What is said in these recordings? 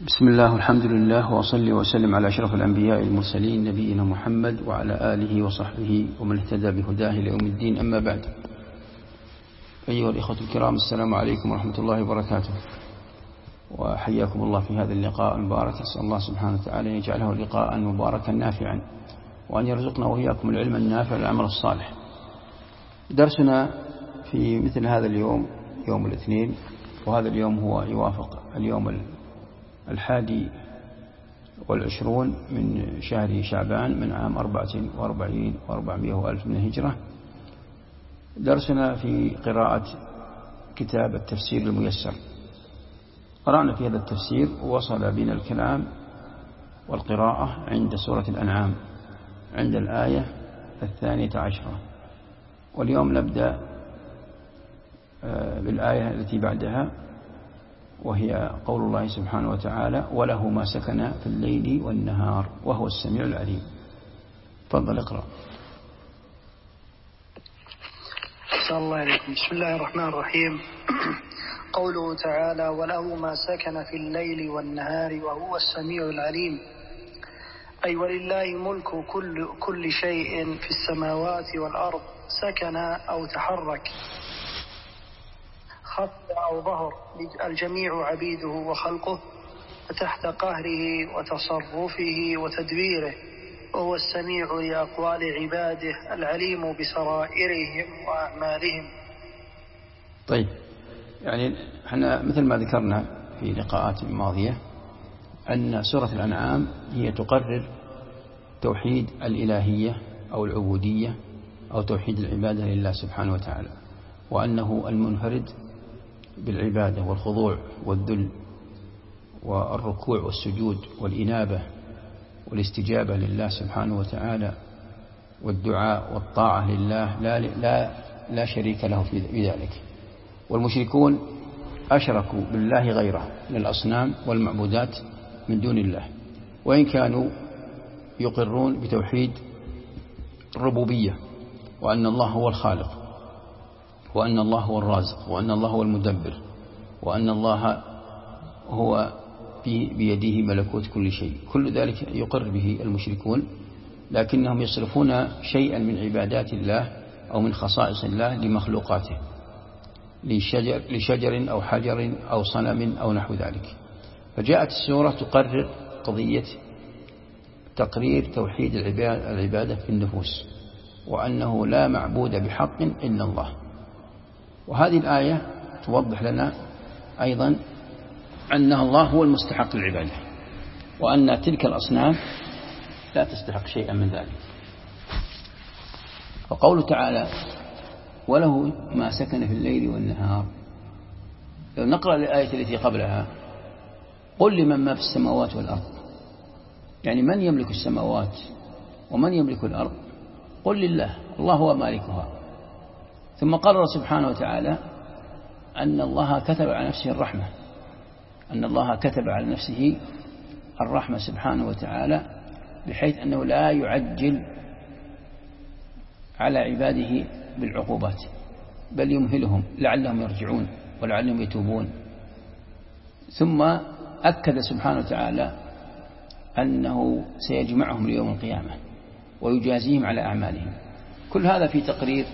بسم الله والحمد لله وأصلي وسلم على أشرف الأنبياء المرسلين نبينا محمد وعلى آله وصحبه ومن اهتدى بهداه ليوم الدين. أما بعد، أيها الإخوة الكرام، السلام عليكم ورحمة الله وبركاته، وحياكم الله في هذا اللقاء المبارك. أسأل الله سبحانه وتعالى أن يجعله لقاء مباركا نافعا، وأن يرزقنا وإياكم العلم النافع والعمل الصالح. درسنا في مثل هذا اليوم يوم الاثنين، وهذا اليوم هو يوافق اليوم 21 من شهر شعبان من عام 44 و400 ألف من الهجرة. درسنا في قراءة كتاب التفسير الميسر. قرأنا في هذا التفسير ووصل بنا الكلام والقراءة عند سورة الأنعام عند الآية 12، واليوم نبدأ بالآية التي بعدها، وهي قول الله سبحانه وتعالى: وله ما سكن في الليل والنهار وهو السميع العليم. تفضل اقرأ. أحسن الله عليكم. بسم الله الرحمن الرحيم. قوله تعالى: وله ما سكن في الليل والنهار وهو السميع العليم، أي ولله ملك كل شيء في السماوات والأرض، سكن أو تحرك، خفض أو ظهر، الجميع عبيده وخلقه، وتحت قهره وتصرفه وتدبيره، وهو السميع لأقوال عباده العليم بسرائرهم وأعمالهم. طيب، يعني احنا مثل ما ذكرنا في لقاءات ماضية أن سورة الأنعام هي تقرر توحيد الإلهية أو العبودية أو توحيد العبادة لله سبحانه وتعالى، وأنه المنفرد بالعبادة والخضوع والذل والركوع والسجود والإنابة والاستجابة لله سبحانه وتعالى والدعاء والطاعة لله لا شريك له في ذلك. والمشركون أشركوا بالله غيره من الأصنام والمعبودات من دون الله، وإن كانوا يقرون بتوحيد الربوبية، وأن الله هو الخالق، وأن الله هو الرازق، وأن الله هو المدبر، وأن الله هو بيده ملكوت كل شيء. كل ذلك يقر به المشركون، لكنهم يصرفون شيئا من عبادات الله أو من خصائص الله لمخلوقاته، لشجر أو حجر أو صنم أو نحو ذلك. فجاءت السورة تقرر قضية تقرير توحيد العبادة في النفوس، وأنه لا معبود بحق إلا الله. وهذه الآية توضح لنا أيضا أن الله هو المستحق للعبادة، وأن تلك الأصنام لا تستحق شيئا من ذلك. فقوله تعالى: وله ما سكن في الليل والنهار. لو نقرأ الآية التي قبلها: قل لمن ما في السماوات والأرض، يعني من يملك السماوات ومن يملك الأرض؟ قل لله، الله هو مالكها. ثم قرر سبحانه وتعالى أن الله كتب على نفسه الرحمة، أن الله كتب على نفسه الرحمة سبحانه وتعالى، بحيث أنه لا يعجل على عباده بالعقوبات، بل يمهلهم لعلهم يرجعون ولعلهم يتوبون. ثم أكد سبحانه وتعالى أنه سيجمعهم ليوم القيامة ويجازيهم على أعمالهم. كل هذا في تقرير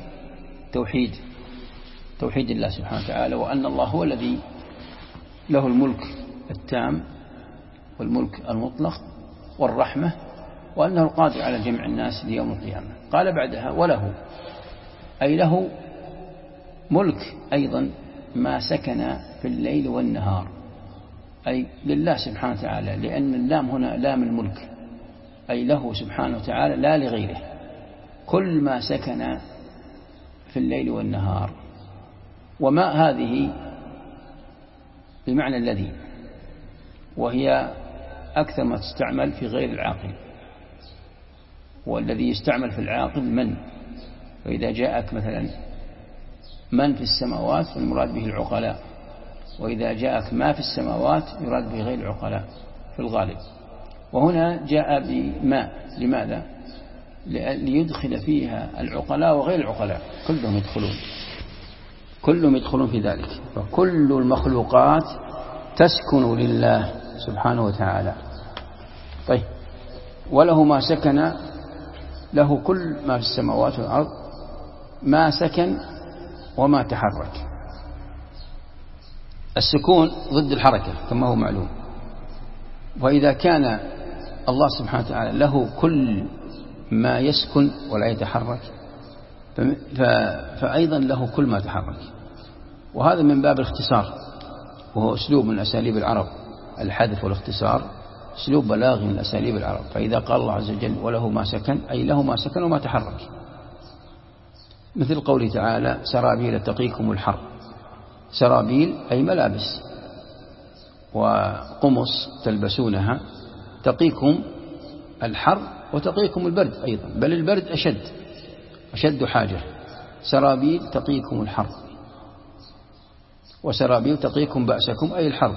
توحيد الله سبحانه وتعالى، وأن الله هو الذي له الملك التام والملك المطلق والرحمة، وأنه القادر على جمع الناس ليوم القيامة. قال بعدها: وله، أي له ملك أيضا ما سكن في الليل والنهار، أي لله سبحانه وتعالى، لأن اللام هنا لام الملك، أي له سبحانه وتعالى لا لغيره. كل ما سكن في الليل والنهار. وما هذه بمعنى الذي، وهي أكثر ما تستعمل في غير العاقل، والذي يستعمل في العاقل من. وإذا جاءك مثلا من في السماوات فالمراد به العقلاء، وإذا جاءك ما في السماوات يراد به غير العقلاء في الغالب. وهنا جاء بما، لماذا؟ ليدخل فيها العقلاء وغير العقلاء، كلهم يدخلون في ذلك. فكل المخلوقات تسكن لله سبحانه وتعالى. طيب، وله ما سكن، له كل ما في السماوات والأرض، ما سكن وما تحرك. السكون ضد الحركة كما هو معلوم، وإذا كان الله سبحانه وتعالى له كل ما يسكن ولا يتحرك فأيضا له كل ما تحرك، وهذا من باب الاختصار، وهو أسلوب من أساليب العرب. الحذف والاختصار أسلوب بلاغي من أساليب العرب. فإذا قال الله عز وجل وله ما سكن، أي له ما سكن وما تحرك، مثل قوله تعالى سرابيل تقيكم الحر. سرابيل أي ملابس وقمص تلبسونها تقيكم الحر وتقيكم البرد أيضا، بل البرد أشد حاجة. سرابيل تقيكم الحر، وسرابيل تقيكم بأسكم أي الحرب.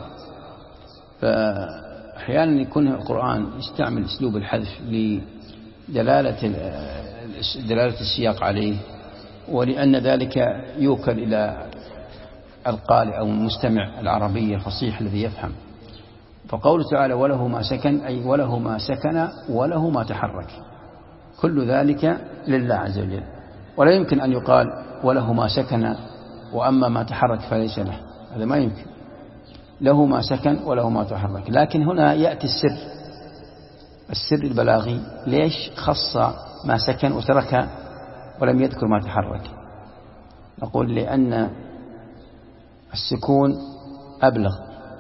فأحيانا يكون القرآن يستعمل أسلوب الحذف لدلالة السياق عليه، ولأن ذلك يوكل إلى القارئ أو المستمع العربي الفصيح الذي يفهم. فقوله تعالى وله ما سكن، أي وله ما سكن وله ما تحرك، كل ذلك لله عز وجل. ولا يمكن أن يقال وله ما سكن وأما ما تحرك فليس له، هذا ما يمكن. له ما سكن وله ما تحرك. لكن هنا يأتي السر البلاغي، ليش خص ما سكن وترك ولم يذكر ما تحرك؟ نقول لأن السكون أبلغ،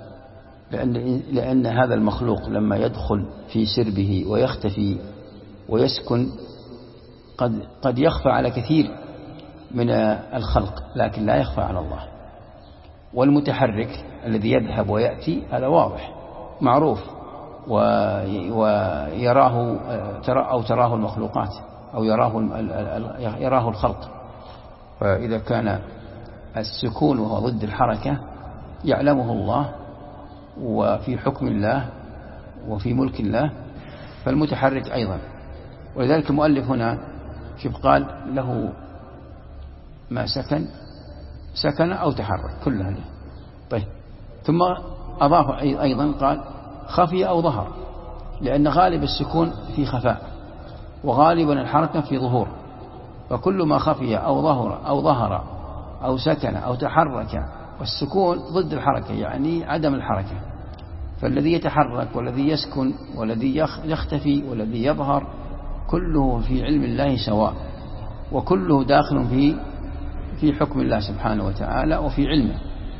لأن هذا المخلوق لما يدخل في سربه ويختفي ويسكن قد يخفى على كثير من الخلق، لكن لا يخفى على الله. والمتحرك الذي يذهب ويأتي هذا واضح معروف، ويراه تراه المخلوقات، أو يراه الخلق. فإذا كان السكون وهو ضد الحركة يعلمه الله، وفي حكم الله وفي ملك الله، فالمتحرك أيضا. ولذلك المؤلف هنا شوف قال له ما سكن أو تحرك كلها له. طيب، ثم أضاف أيضا قال خفي أو ظهر، لأن غالب السكون في خفاء، وغالبا الحركة في ظهور. فكل ما خفي أو ظهر أو سكن أو تحرك، والسكون ضد الحركة يعني عدم الحركة. فالذي يتحرك والذي يسكن والذي يختفي والذي يظهر كله في علم الله سواء، وكله داخل في حكم الله سبحانه وتعالى وفي علمه.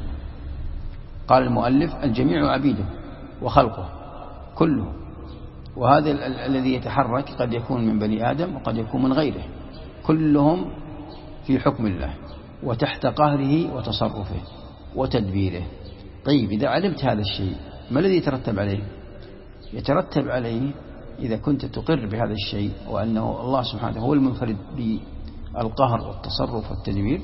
قال المؤلف الجميع عبيده وخلقه كله. وهذا الذي يتحرك قد يكون من بني آدم وقد يكون من غيره، كلهم في حكم الله وتحت قهره وتصرفه وتدبيره. طيب، إذا علمت هذا الشيء ما الذي يترتب عليه؟ يترتب عليه إذا كنت تقر بهذا الشيء، وأنه الله سبحانه هو المنفرد بالقهر والتصرف والتدبير،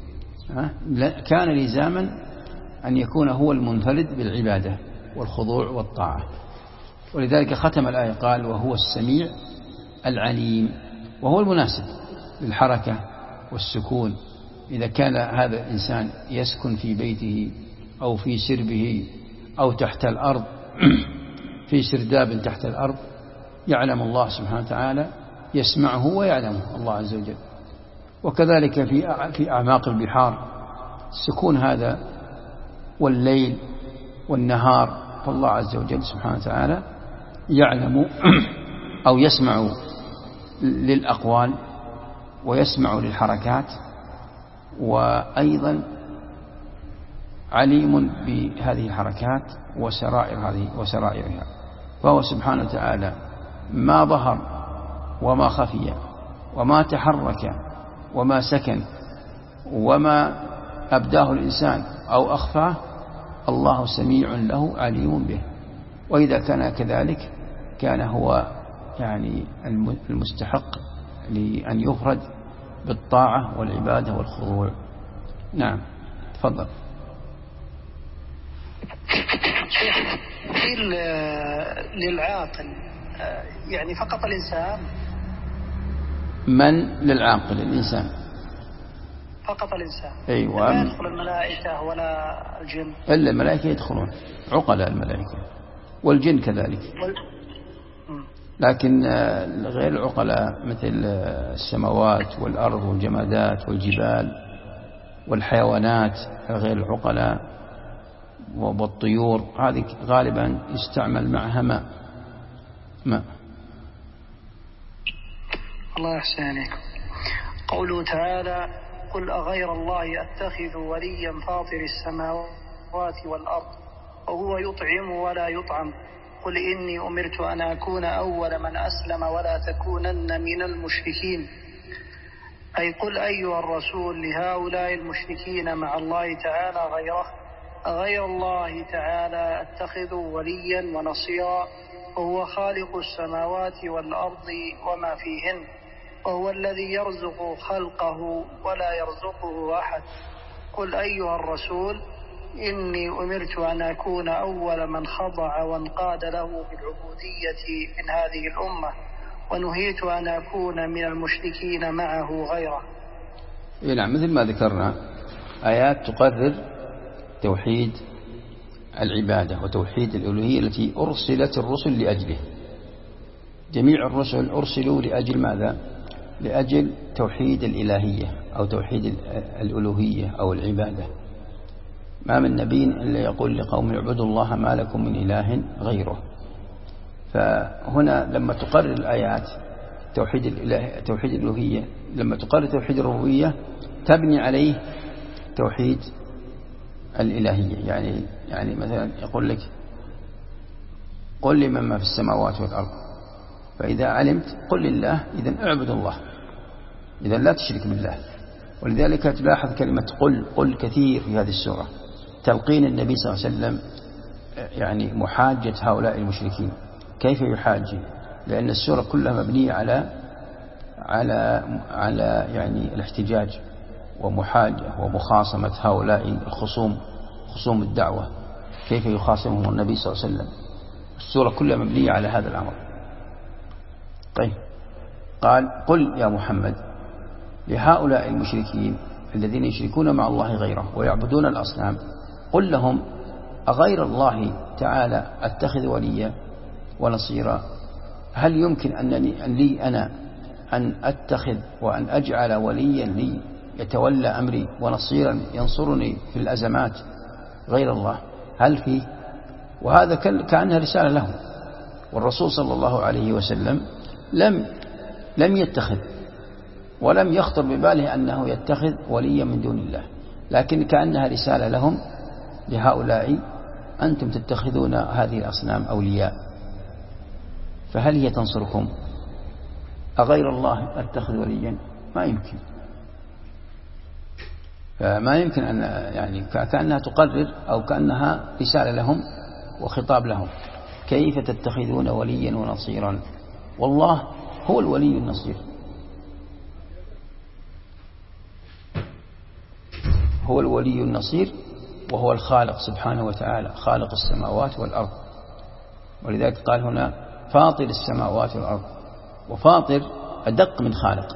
كان لزاما أن يكون هو المنفرد بالعبادة والخضوع والطاعة. ولذلك ختم الآية قال وهو السميع العليم، وهو المناسب للحركة والسكون. إذا كان هذا الإنسان يسكن في بيته أو في سربه أو تحت الأرض في سرداب تحت الأرض، يعلم الله سبحانه وتعالى، يسمعه ويعلمه الله عز وجل. وكذلك في أعماق البحار السكون هذا، والليل والنهار، فالله عز وجل سبحانه وتعالى يعلم أو يسمع للأقوال ويسمع للحركات، وأيضا عليم بهذه الحركات وسرائرها. فهو سبحانه وتعالى ما ظهر وما خفي وما تحرك وما سكن وما أبداه الإنسان أو أخفاه، الله سميع له عليم به. وإذا كان كذلك كان هو يعني المستحق لأن يفرد بالطاعة والعبادة والخضوع. نعم، تفضل. قيل للعاقل يعني فقط الإنسان؟ من للعاقل؟ الإنسان فقط الإنسان. أيوة. لا يدخل الملائكة ولا الجن؟ إلا الملائكة يدخلون، عقلاء الملائكة. والجن كذلك. لكن غير العقلاء مثل السماوات والأرض والجمادات والجبال والحيوانات غير العقلاء والطيور، هذه غالبا يستعمل معها ماء. الله يحسن عليكم. قوله تعالى: قل أغير الله أتخذ وليا فاطر السماوات والأرض وهو يطعم ولا يطعم قل إني أمرت أن أكون أول من أسلم ولا تكونن من المشركين. أي قل أيها الرسول لهؤلاء المشركين مع الله تعالى غيره: أغير الله تعالى أتخذ وليا ونصيرا وهو خالق السماوات والأرض وما فيهن وهو الذي يرزق خلقه ولا يرزقه أحد. قل أيها الرسول إني أمرت أن أكون أول من خضع وانقاد له بالعبودية من هذه الأمة ونهيت أن أكون من المشركين معه غيره. نعم، مثل ما ذكرنا آيات تقرر توحيد العبادة وتوحيد الألوهية التي أرسلت الرسل لأجله. جميع الرسل أرسلوا لأجل ماذا؟ لأجل توحيد الإلهية أو توحيد الألوهية أو العبادة. ما من نبي إلا يقول لقوم اعبدوا الله ما لكم من إله غيره. فهنا لما تقرر الآيات توحيد الألوهية، لما تقرر توحيد الربوبية تبني عليه توحيد الإلهية. يعني مثلا يقول لك قل لي من ما في السماوات والأرض، فإذا علمت قل لله، إذن اعبد الله، إذن لا تشرك بالله. ولذلك تلاحظ كلمة قل كثير في هذه السورة، تلقين النبي صلى الله عليه وسلم يعني محاجة هؤلاء المشركين. كيف يحاج؟ لأن السورة كلها مبنية على يعني الاحتجاج ومحاجة ومخاصمة هؤلاء خصوم الدعوة. كيف يخاصمهم النبي صلى الله عليه وسلم؟ السورة كلها مبنية على هذا الأمر. طيب، قال قل يا محمد لهؤلاء المشركين الذين يشركون مع الله غيره ويعبدون الأصنام، قل لهم أغير الله تعالى أتخذ وليا ونصيرا؟ هل يمكن أن أتخذ وأن أجعل وليا لي يتولى أمري ونصيرا ينصرني في الأزمات غير الله؟ هل فيه؟ وهذا كأنها رسالة لهم. والرسول صلى الله عليه وسلم لم يتخذ ولم يخطر بباله أنه يتخذ وليا من دون الله، لكن كأنها رسالة لهم لهؤلاء: أنتم تتخذون هذه الأصنام أولياء، فهل هي تنصركم؟ أغير الله أتخذ وليا؟ ما يمكن. فما يمكن أن يعني كأنها تقرر أو كأنها رسالة لهم وخطاب لهم: كيف تتخذون وليا ونصيرا؟ والله هو الولي النصير، هو الولي النصير، وهو الخالق سبحانه وتعالى، خالق السماوات والأرض. ولذلك قال هنا فاطر السماوات والأرض. وفاطر أدق من خالق،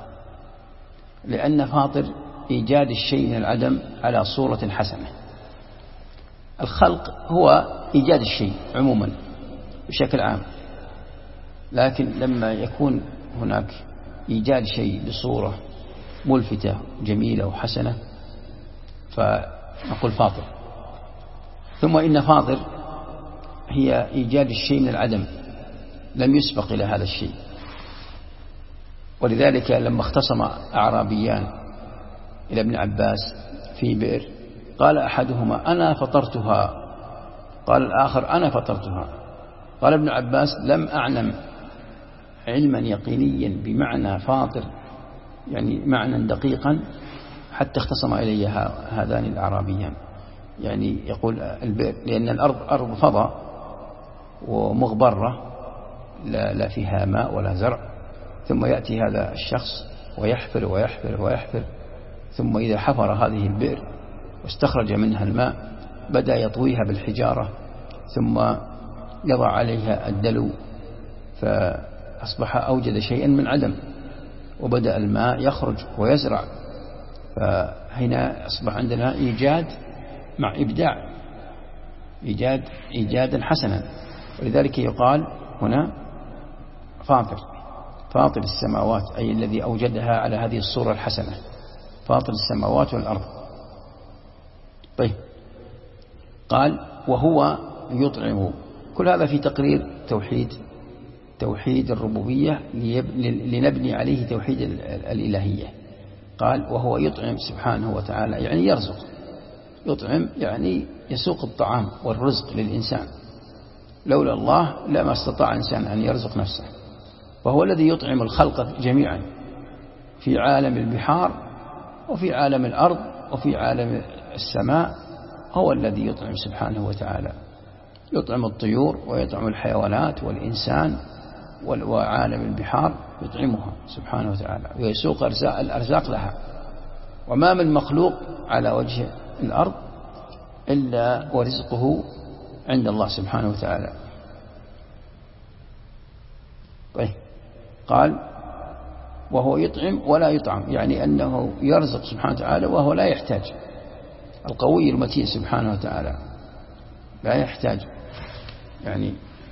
لأن فاطر إيجاد الشيء من العدم على صورة حسنة. الخلق هو إيجاد الشيء عموما بشكل عام، لكن لما يكون هناك إيجاد شيء بصورة ملفتة جميلة وحسنة فنقول فاطر. ثم إن فاطر هي إيجاد الشيء من العدم، لم يسبق إلى هذا الشيء. ولذلك لما اختصم أعرابيان إلى ابن عباس في بئر، قال أحدهما أنا فطرتها، قال الآخر أنا فطرتها. قال ابن عباس لم أعلم علما يقينيا بمعنى فاطر، يعني معنى دقيقا، حتى اختصم إلي هذان الأعرابيان. يعني يقول البئر لأن الأرض أرض فضاء ومغبرة لا فيها ماء ولا زرع، ثم يأتي هذا الشخص ويحفر ويحفر ويحفر، ثم إذا حفر هذه البئر واستخرج منها الماء بدأ يطويها بالحجارة، ثم يضع عليها الدلو، فأصبح أوجد شيئا من عدم، وبدأ الماء يخرج ويزرع. فهنا أصبح عندنا إيجاد مع إبداع، إيجادا حسنا. ولذلك يقال هنا فاطر السماوات، أي الذي أوجدها على هذه الصورة الحسنة، فاطر السماوات والأرض. طيب، قال وهو يطعم. كل هذا في تقرير توحيد الربوبية لنبني عليه توحيد الإلهية. قال وهو يطعم سبحانه وتعالى، يعني يرزق. يطعم يعني يسوق الطعام والرزق للإنسان، لولا الله لما استطاع الإنسان أن يرزق نفسه. وهو الذي يطعم الخلق جميعا في عالم البحار وفي عالم الأرض وفي عالم السماء. هو الذي يطعم سبحانه وتعالى، يطعم الطيور ويطعم الحيوانات والإنسان وعالم البحار، يطعمها سبحانه وتعالى ويسوق الأرزاق لها. وما من مخلوق على وجه الأرض إلا ورزقه عند الله سبحانه وتعالى. طيب، قال وهو يطعم ولا يطعم، يعني أنه يرزق سبحانه وتعالى وهو لا يحتاج. القوي المتين سبحانه وتعالى لا يحتاج، يعني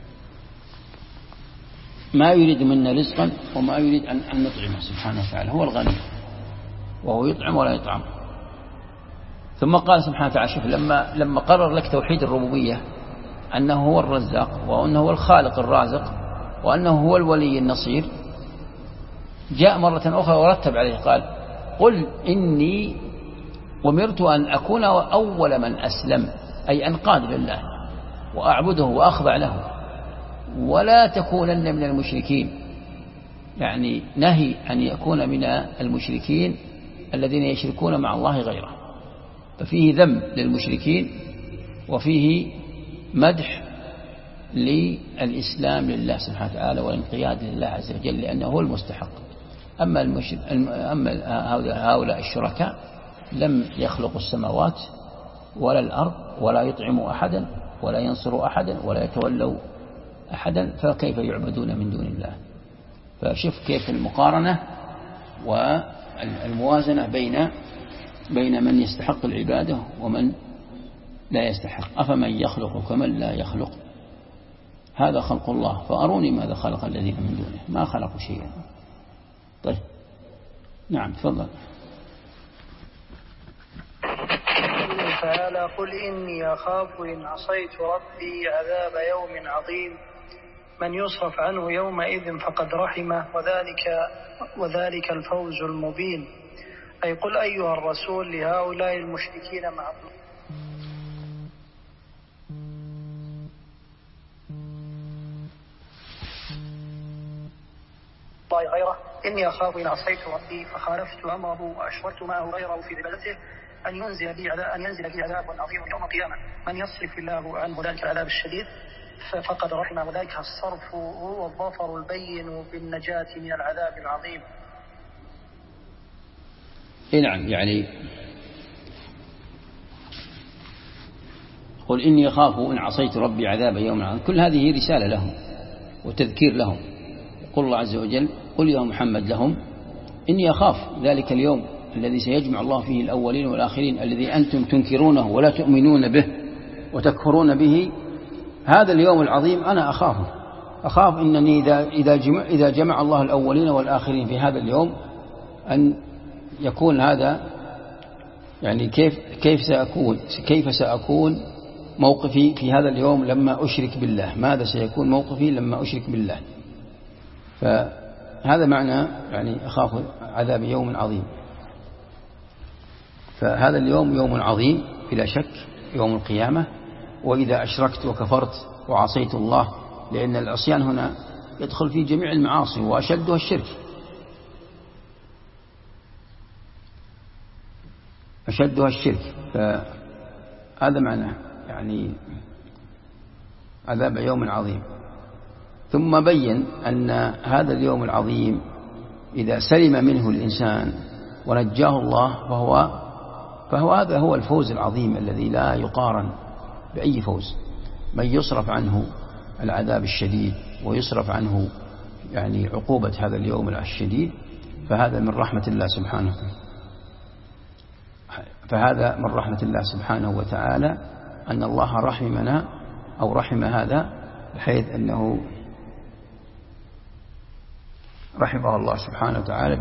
ما يريد منا رزقا وما يريد أن نطعمه سبحانه وتعالى. هو الغني وهو يطعم ولا يطعم. ثم قال سبحانه وتعالى، شوف لما قرر لك توحيد الربوبية، أنه هو الرزاق وأنه هو الخالق الرازق وأنه هو الولي النصير، جاء مرة أخرى ورتب عليه قال قل إني أمرت أن أكون أول من أسلم، أي أنقاد لله وأعبده وأخضع له ولا تكونن من المشركين. يعني نهي أن يكون من المشركين الذين يشركون مع الله غيره، ففيه ذم للمشركين وفيه مدح للإسلام لله سبحانه وتعالى والانقياد لله عز وجل، لأنه هو المستحق. أما هؤلاء الشركاء لم يخلقوا السماوات ولا الأرض ولا يطعموا أحدا ولا ينصروا أحدا ولا يتولوا أحدا، فكيف يعبدون من دون الله؟ فشوف كيف المقارنة والموازنة بين من يستحق العبادة ومن لا يستحق. أفمن يخلق كمن لا يخلق، هذا خلق الله، فأروني ماذا خلق الذين من دونه، ما خلقوا شيئا. طيب، نعم، تفضل. تعالى قل إني أخاف إن عصيت ربي عذاب يوم عظيم من يصرف عنه يومئذ فقد رحمه وذلك الفوز المبين. أي قل أيها الرسول لهؤلاء المشركين مع الله غيره إني أخاف إن عصيت ربي فخالفت أمره وأشركت معه غيره في عبادته أن ينزل بي عذاب عظيم يوم القيامة من يصرف الله عنه ذلك العذاب الشديد فقد رحمه. وذلك الصرف هو الظفر البين بالنجاة من العذاب العظيم. نعم، يعني قل إني أخاف إن عصيت ربي عذاب يوم عظيم، كل هذه رسالة لهم وتذكير لهم. يقول الله عز وجل قل يا محمد لهم إني أخاف ذلك اليوم الذي سيجمع الله فيه الأولين والآخرين، الذي أنتم تنكرونه ولا تؤمنون به وتكفرون به. هذا اليوم العظيم أنا أخاف إنني إذا جمع الله الأولين والآخرين في هذا اليوم أن يكون هذا، يعني كيف سأكون موقفي في هذا اليوم لما أشرك بالله، ماذا سيكون موقفي لما أشرك بالله. فهذا معنى يعني أخاف عذاب يوم عظيم. فهذا اليوم يوم عظيم بلا شك، يوم القيامة. وإذا أشركت وكفرت وعصيت الله، لأن العصيان هنا يدخل في جميع المعاصي وأشدها الشرك، فهذا معنى يعني عذاب يوم عظيم. ثم بين أن هذا اليوم العظيم إذا سلم منه الإنسان ونجاه الله فهو هذا هو الفوز العظيم الذي لا يقارن بأي فوز. من يصرف عنه العذاب الشديد ويصرف عنه يعني عقوبة هذا اليوم الشديد، فهذا من رحمة الله سبحانه وتعالى، أن الله رحمنا أو رحم هذا بحيث أنه رحمه الله سبحانه وتعالى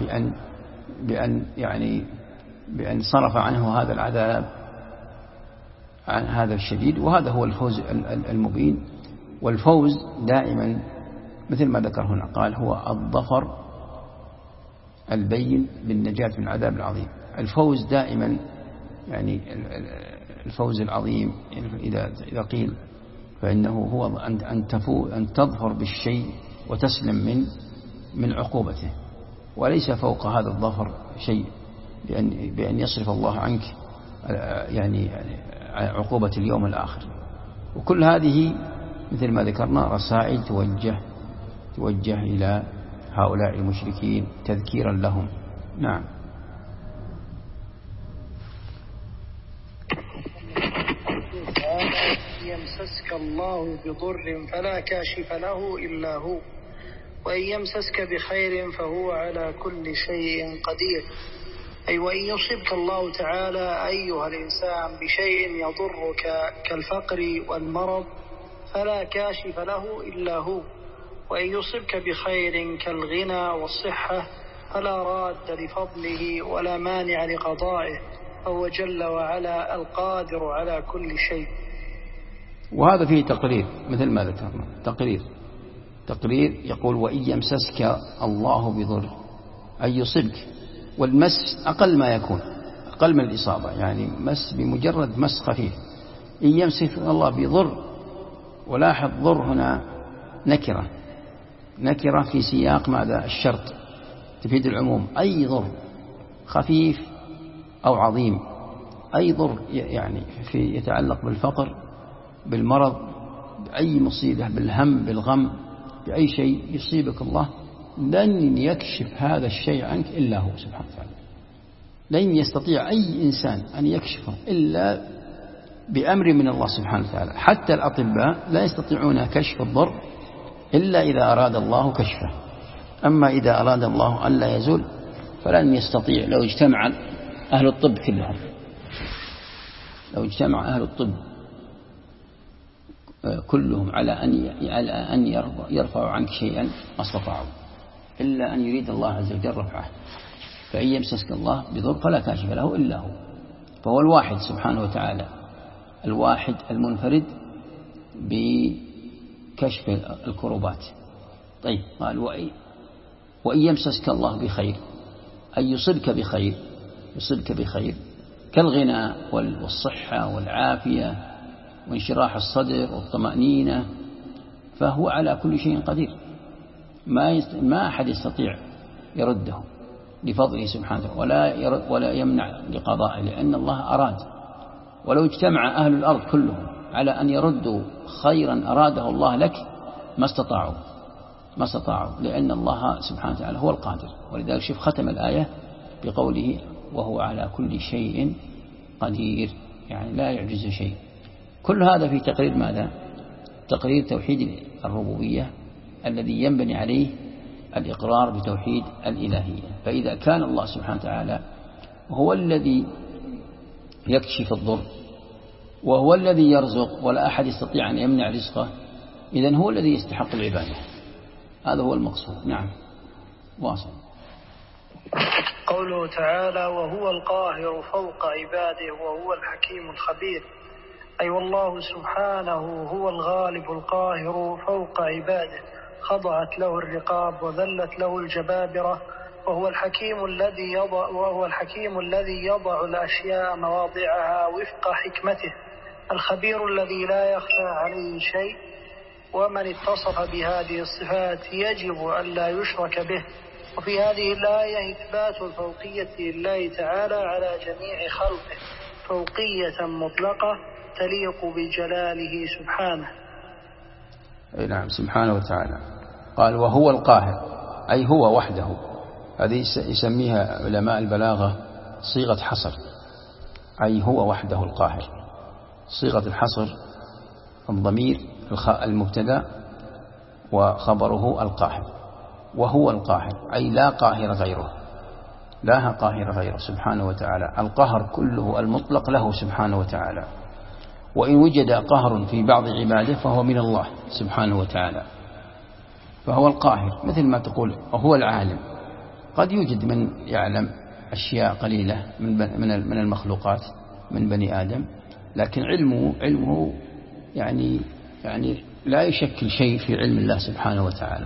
بأن صرف عنه هذا العذاب عن هذا الشديد. وهذا هو الفوز المبين. والفوز دائما مثل ما ذكر هنا قال هو الظفر البين بالنجاة من العذاب العظيم. الفوز دائما يعني الفوز العظيم إذا قيل فإنه هو أن تظفر بالشيء وتسلم من عقوبته، وليس فوق هذا الظفر شيء بأن يصرف الله عنك يعني عقوبة اليوم الآخر. وكل هذه مثل ما ذكرنا رسائل توجه إلى هؤلاء المشركين تذكيرا لهم. نعم. يمسسك الله بضر فلا كاشف له إلا هو، وإن يمسسك بخير فهو على كل شيء قدير. أي وإن يصبك الله تعالى أيها الإنسان بشيء يضرك كالفقر والمرض فلا كاشف له إلا هو، وإن يصبك بخير كالغنى والصحة فلا راد لفضله ولا مانع لقضائه، فهو جل وعلا القادر على كل شيء. وهذا فيه تقرير مثل ما ذكرنا، تقرير يقول وإن يمسسك الله بضر أي يصبك، والمس أقل ما يكون، أقل من الإصابة، يعني مس بمجرد مس خفيف. إن يمسك الله بضر، ولاحظ ضر هنا نكرة في سياق ماذا؟ الشرط، تفيد العموم. أي ضر خفيف أو عظيم، أي ضر يعني يتعلق بالفقر، بالمرض، بأي مصيبة، بالهم، بالغم، بأي شيء يصيبك الله لن يكشف هذا الشيء عنك إلا هو سبحانه وتعالى. لن يستطيع أي إنسان أن يكشفه إلا بأمر من الله سبحانه وتعالى. حتى الأطباء لا يستطيعون كشف الضر إلا إذا أراد الله كشفه. أما إذا أراد الله أن لا يزول فلن يستطيع. لو اجتمع أهل الطب كلهم، لو اجتمع أهل الطب كلهم على أن يرفعوا عنك شيئا ما استطاعوا إلا أن يريد الله عز وجل رفعه. فإن يمسسك الله بضر فلا كاشف له إلا هو، فهو الواحد سبحانه وتعالى، الواحد المنفرد بكشف الكروبات. طيب قال وإن يمسسك الله بخير أي يصبك بخير كالغنى والصحة والعافية وانشراح الصدر والطمأنينة، فهو على كل شيء قدير. ما أحد يستطيع يرده لفضله سبحانه ولا يمنع لقضائه، لأن الله أراد. ولو اجتمع أهل الأرض كلهم على أن يردوا خيرا أراده الله لك ما استطاعوا، لأن الله سبحانه وتعالى هو القادر. ولذلك شوف ختم الآية بقوله وهو على كل شيء قدير، يعني لا يعجز شيء. كل هذا في تقرير ماذا؟ تقرير توحيد الربوبية الذي ينبني عليه الإقرار بتوحيد الإلهية. فإذا كان الله سبحانه وتعالى هو الذي يكشف الضر وهو الذي يرزق ولا أحد يستطيع أن يمنع رزقه، إذن هو الذي يستحق العبادة. هذا هو المقصود. نعم. واصل. قوله تعالى وهو القاهر فوق عباده وهو الحكيم الخبير، أي والله سبحانه هو الغالب القاهر فوق عباده، خضعت له الرقاب وذلت له الجبابرة، وهو الحكيم الذي يضع الأشياء مواضعها وفق حكمته، الخبير الذي لا يخفى عليه شيء. ومن اتصف بهذه الصفات يجب أن لا يشرك به. وفي هذه الآية إثبات الفوقية لله تعالى على جميع خلقه، فوقية مطلقة تليق بجلاله سبحانه. أي نعم سبحانه وتعالى. قال وهو القاهر أي هو وحده. هذه يسميها علماء البلاغة صيغة حصر، أي هو وحده القاهر. صيغة الحصر الضمير المبتدأ وخبره القاهر. وهو القاهر أي لا قاهر غيره، سبحانه وتعالى. القهر كله المطلق له سبحانه وتعالى. وإن وجد قهر في بعض عباده فهو من الله سبحانه وتعالى، فهو القاهر، مثل ما تقول وهو العالم. قد يوجد من يعلم أشياء قليلة من المخلوقات من بني آدم، لكن علمه يعني لا يشكل شيء في علم الله سبحانه وتعالى.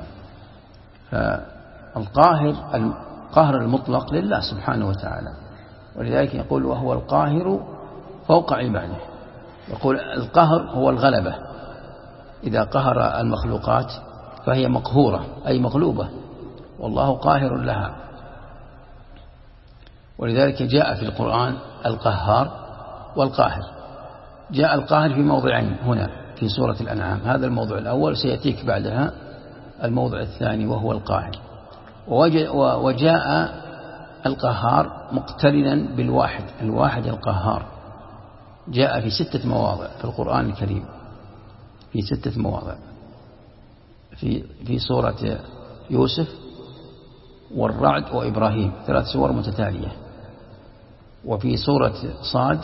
القاهر المطلق لله سبحانه وتعالى، ولذلك يقول وهو القاهر فوق عباده. يقول القهر هو الغلبة، إذا قهر المخلوقات فهي مقهورة أي مغلوبة، والله قاهر لها. ولذلك جاء في القرآن القهار والقاهر. جاء القاهر في موضعين هنا في سورة الأنعام، هذا الموضوع الأول، سيأتيك بعدها الموضع الثاني وهو القاهر. وجاء القهار مقترنا بالواحد، الواحد القهار، جاء في 6 مواضع في القرآن الكريم، في 6 مواضع، في سورة يوسف والرعد وإبراهيم 3 سور متتالية، وفي سورة صاد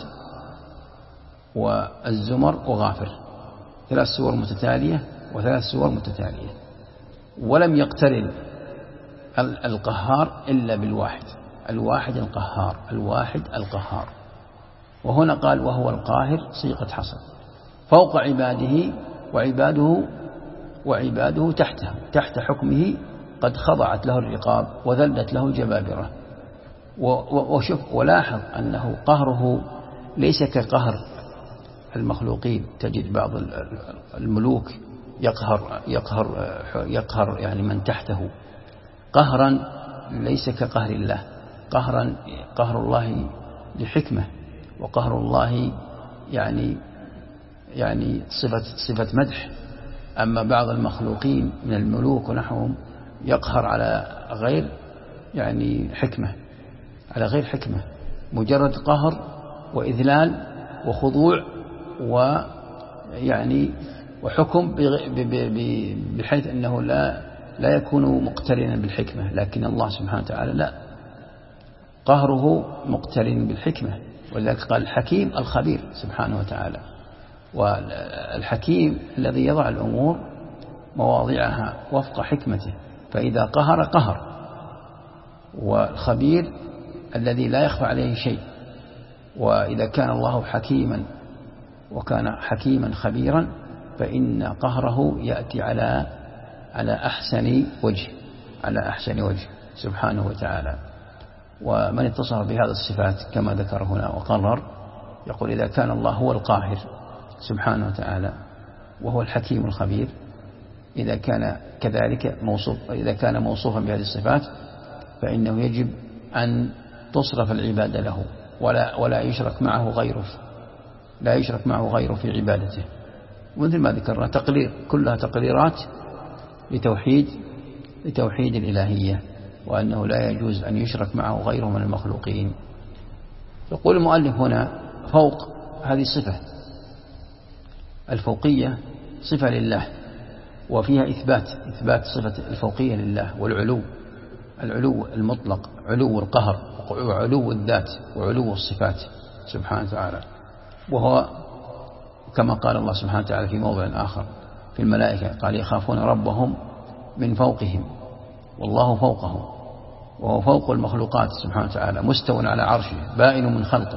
والزمر وغافر 3 سور متتالية و3 سور متتالية. ولم يقترن القهار إلا بالواحد، الواحد القهار، الواحد القهار. وهنا قال وهو القاهر صيغة حصر، فوق عباده وعباده تحته، تحت حكمه، قد خضعت له الرقاب وذلت له الجبابرة. وشوف ولاحظ أنه قهره ليس كقهر المخلوقين. تجد بعض الملوك يقهر يعني من تحته قهرا ليس كقهر الله. قهر الله لحكمة، وقهر الله يعني صفة مدح. أما بعض المخلوقين من الملوك ونحوهم يقهر على غير حكمة، على غير حكمة، مجرد قهر وإذلال وخضوع وحكم بحيث أنه لا يكون مقترنا بالحكمة. لكن الله سبحانه وتعالى لا، قهره مقترن بالحكمة، ولذلك قال الحكيم الخبير سبحانه وتعالى. والحكيم الذي يضع الأمور مواضعها وفق حكمته، فإذا قهر، والخبير الذي لا يخفى عليه شيء. وإذا كان الله حكيما وكان حكيما خبيرا فإن قهره يأتي على أحسن وجه سبحانه وتعالى. ومن اتصف بهذه الصفات كما ذكر هنا وقرر، يقول إذا كان الله هو القاهر سبحانه وتعالى وهو الحكيم الخبير، إذا كان كذلك إذا كان موصوفا بهذه الصفات فإنه يجب أن تصرف العبادة له، ولا يشرك معه غيره، لا يشرك معه غيره في عبادته. مثل ما ذكرنا كلها تقريرات لتوحيد الإلهية، وأنه لا يجوز أن يشرك معه غيره من المخلوقين. يقول المؤلف هنا فوق، هذه صفة، الفوقية صفة لله، وفيها إثبات صفة الفوقية لله، والعلو المطلق، علو القهر وعلو الذات وعلو الصفات سبحانه وتعالى. وهو كما قال الله سبحانه وتعالى في موضع آخر في الملائكة، قال يخافون ربهم من فوقهم والله فوقهم، وهو فوق المخلوقات سبحانه وتعالى، مستو على عرشه، بائن من خلقه،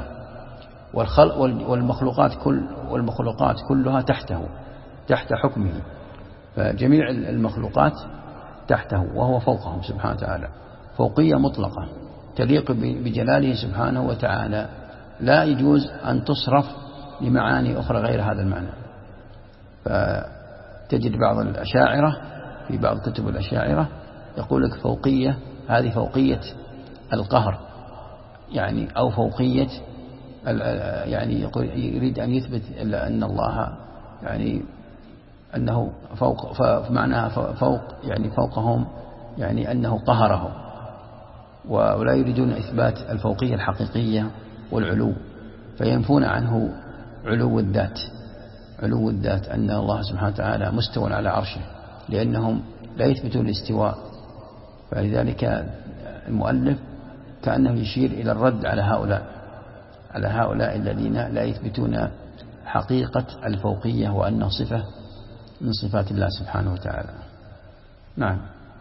والمخلوقات كلها تحته، تحت حكمه، فجميع المخلوقات تحته وهو فوقهم سبحانه وتعالى. فوقية مطلقة تليق بجلاله سبحانه وتعالى، لا يجوز أن تصرف لمعاني أخرى غير هذا المعنى. فتجد بعض الأشاعرة في بعض كتب الأشاعرة يقول لك فوقية، هذه فوقية القهر، أو فوقية يريد أن يثبت أن الله أنه فوق، فمعناها فوق فوقهم، أنه قهرهم، ولا يريدون إثبات الفوقية الحقيقية والعلو، فينفون عنه علو الذات، أن الله سبحانه وتعالى مستوى على عرشه، لأنهم لا يثبتون الاستواء. فلذلك المؤلف كأنه يشير إلى الرد على هؤلاء الذين لا يثبتون حقيقة الفوقية وأنه صفة من صفات الله سبحانه وتعالى. نعم.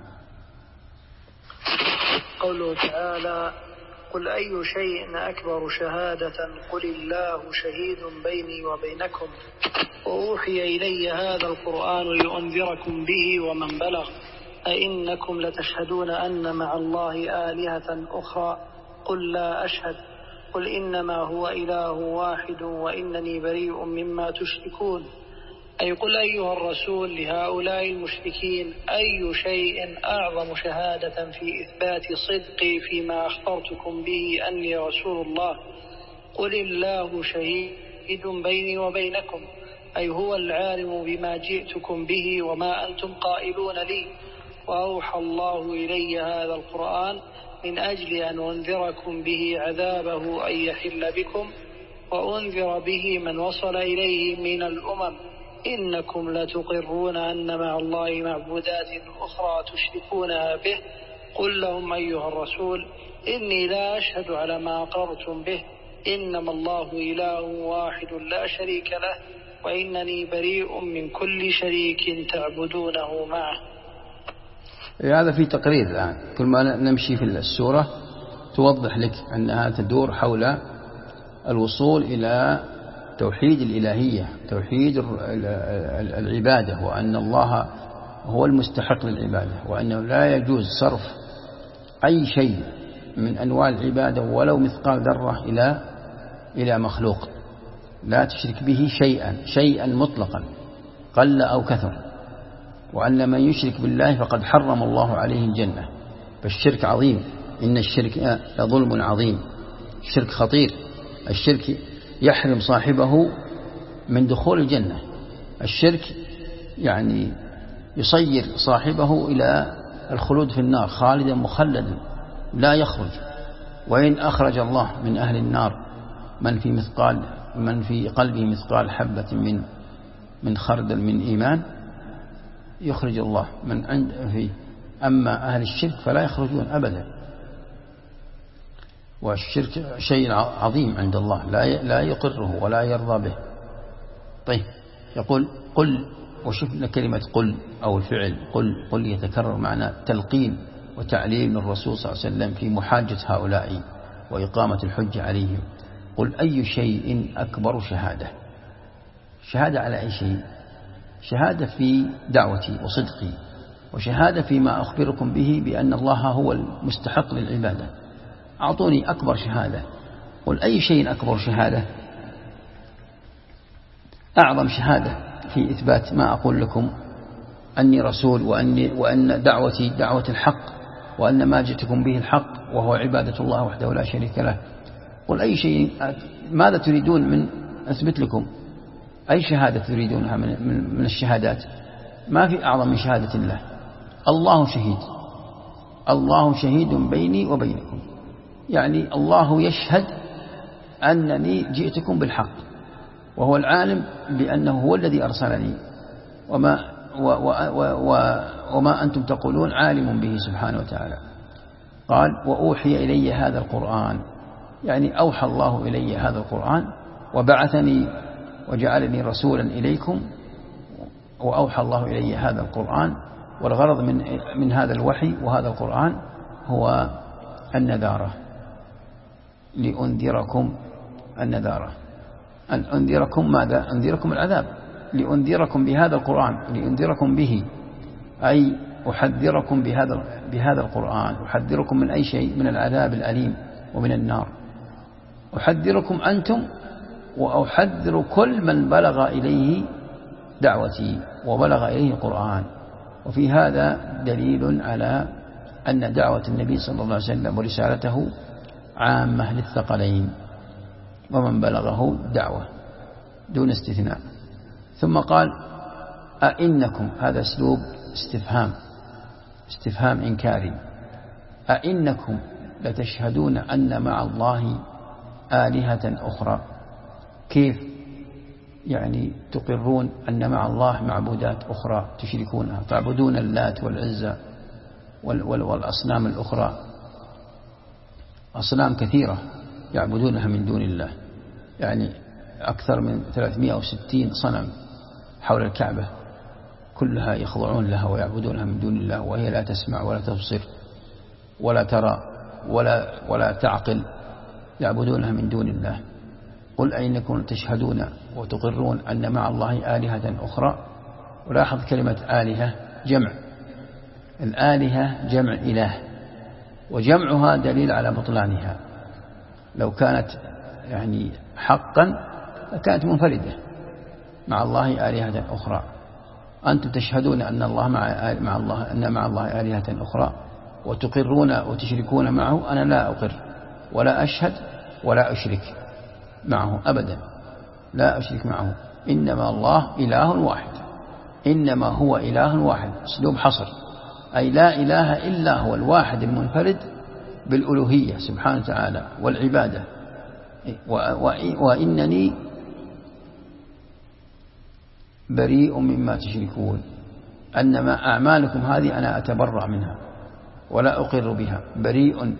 قوله تعالى: قل أي شيء أكبر شهادة قل الله شهيد بيني وبينكم وأوحي إلي هذا القرآن لأنذركم به ومن بلغ أئنكم لتشهدون أن مع الله آلهة أخرى قل لا أشهد قل إنما هو إله واحد وإنني بريء مما تشركون. أي قل أيها الرسول لهؤلاء المشركين: أي شيء أعظم شهادة في إثبات صدقي فيما أخبرتكم به أني رسول الله؟ قل الله شهيد بيني وبينكم، أي هو العالم بما جئتكم به وما أنتم قائلون لي. وأوحى الله إلي هذا القرآن من أجل أن أنذركم به عذابه أن يحل بكم وأنذر به من وصل إليه من الأمم. إنكم لتقرون أن مع الله معبودات أخرى تشركونها به. قل لهم أيها الرسول: إني لا أشهد على ما أقررتم به، إنما الله إله واحد لا شريك له، وإنني بريء من كل شريك تعبدونه معه. هذا في تقرير الآن، كل ما نمشي في السورة توضح لك أنها تدور حول الوصول إلى توحيد الإلهية، توحيد العبادة، وأن الله هو المستحق للعبادة، وأنه لا يجوز صرف أي شيء من أنواع العبادة ولو مثقال ذرة إلى مخلوق، لا تشرك به شيئا مطلقا قل أو كثر، وأن من يشرك بالله فقد حرم الله عليه الجنة. فالشرك عظيم، إن الشرك لظلم عظيم، الشرك خطير، الشرك يحرم صاحبه من دخول الجنة، الشرك يعني يصير صاحبه إلى الخلود في النار خالدا مخلدا لا يخرج. وإن أخرج الله من أهل النار من في قلبه مثقال حبة من خردل من إيمان يخرج الله من عند فيه. أما أهل الشرك فلا يخرجون أبدا، والشرك شيء عظيم عند الله لا يقره ولا يرضى به. طيب، يقول قل، وشفنا كلمة قل أو الفعل قل يتكرر معنا تلقين وتعليم من الرسول صلى الله عليه وسلم في محاجة هؤلاء وإقامة الحجة عليهم. قل أي شيء أكبر شهادة على أي شيء؟ شهادة في دعوتي وصدقي، وشهادة فيما أخبركم به بأن الله هو المستحق للعبادة. أعطوني أكبر شهادة. قل أي شيء أكبر شهادة؟ أعظم شهادة في إثبات ما أقول لكم أني رسول، وأن دعوتي دعوة الحق، وأن ما جئتكم به الحق وهو عبادة الله وحده لا شريك له. قل أي شيء، ماذا تريدون من أثبت لكم؟ أي شهادة تريدونها من الشهادات؟ ما في أعظم من شهادة الله. الله شهيد بيني وبينكم، يعني الله يشهد أنني جئتكم بالحق، وهو العالم بأنه هو الذي أرسلني، وما أنتم تقولون عالم به سبحانه وتعالى. قال وأوحي إلي هذا القرآن، يعني أوحى الله إلي هذا القرآن وبعثني وجعلني رسولا إليكم، وأوحى الله إلي هذا القرآن. والغرض من هذا الوحي وهذا القرآن هو النذارة، لأنذركم النذارة. أن أنذركم ماذا؟ أنذركم العذاب، لأنذركم بهذا القرآن، لأنذركم به، أي أحذركم بهذا القرآن. أحذركم من أي شيء؟ من العذاب الأليم ومن النار. أحذركم أنتم، وأحذر كل من بلغ إليه دعوتي وبلغ إليه القرآن. وفي هذا دليل على أن دعوة النبي صلى الله عليه وسلم ورسالته عامة للثقلين، ومن بلغه دعوة دون استثناء. ثم قال أئنكم، هذا أسلوب استفهام إنكاري. أئنكم لتشهدون أن مع الله آلهة أخرى؟ كيف يعني تقرون أن مع الله معبودات أخرى تشركونها؟ تعبدون اللات والعزى والأصنام الأخرى، أصنام كثيرة يعبدونها من دون الله. يعني أكثر من 360 صنم حول الكعبة، كلها يخضعون لها ويعبدونها من دون الله، وهي لا تسمع ولا تبصر ولا ترى ولا تعقل، يعبدونها من دون الله. قل أئنكم تشهدون وتقرون أن مع الله آلهة أخرى. ولاحظ كلمة آلهة جمع، الآلهة جمع إله، وجمعها دليل على بطلانها. لو كانت يعني حقا كانت منفردة، مع الله آلهة أخرى. أنتم تشهدون أن مع الله آلهة أخرى وتقرون وتشركون معه. أنا لا أقر ولا أشهد ولا أشرك معه أبدا، لا أشرك معه. إنما الله إله واحد، إنما هو إله واحد، أسلوب حصر، أي لا إله إلا هو الواحد المنفرد بالألوهية سبحانه وتعالى والعبادة. وإنني بريء مما تشركون، أنما أعمالكم هذه أنا أتبرأ منها ولا أقر بها، بريء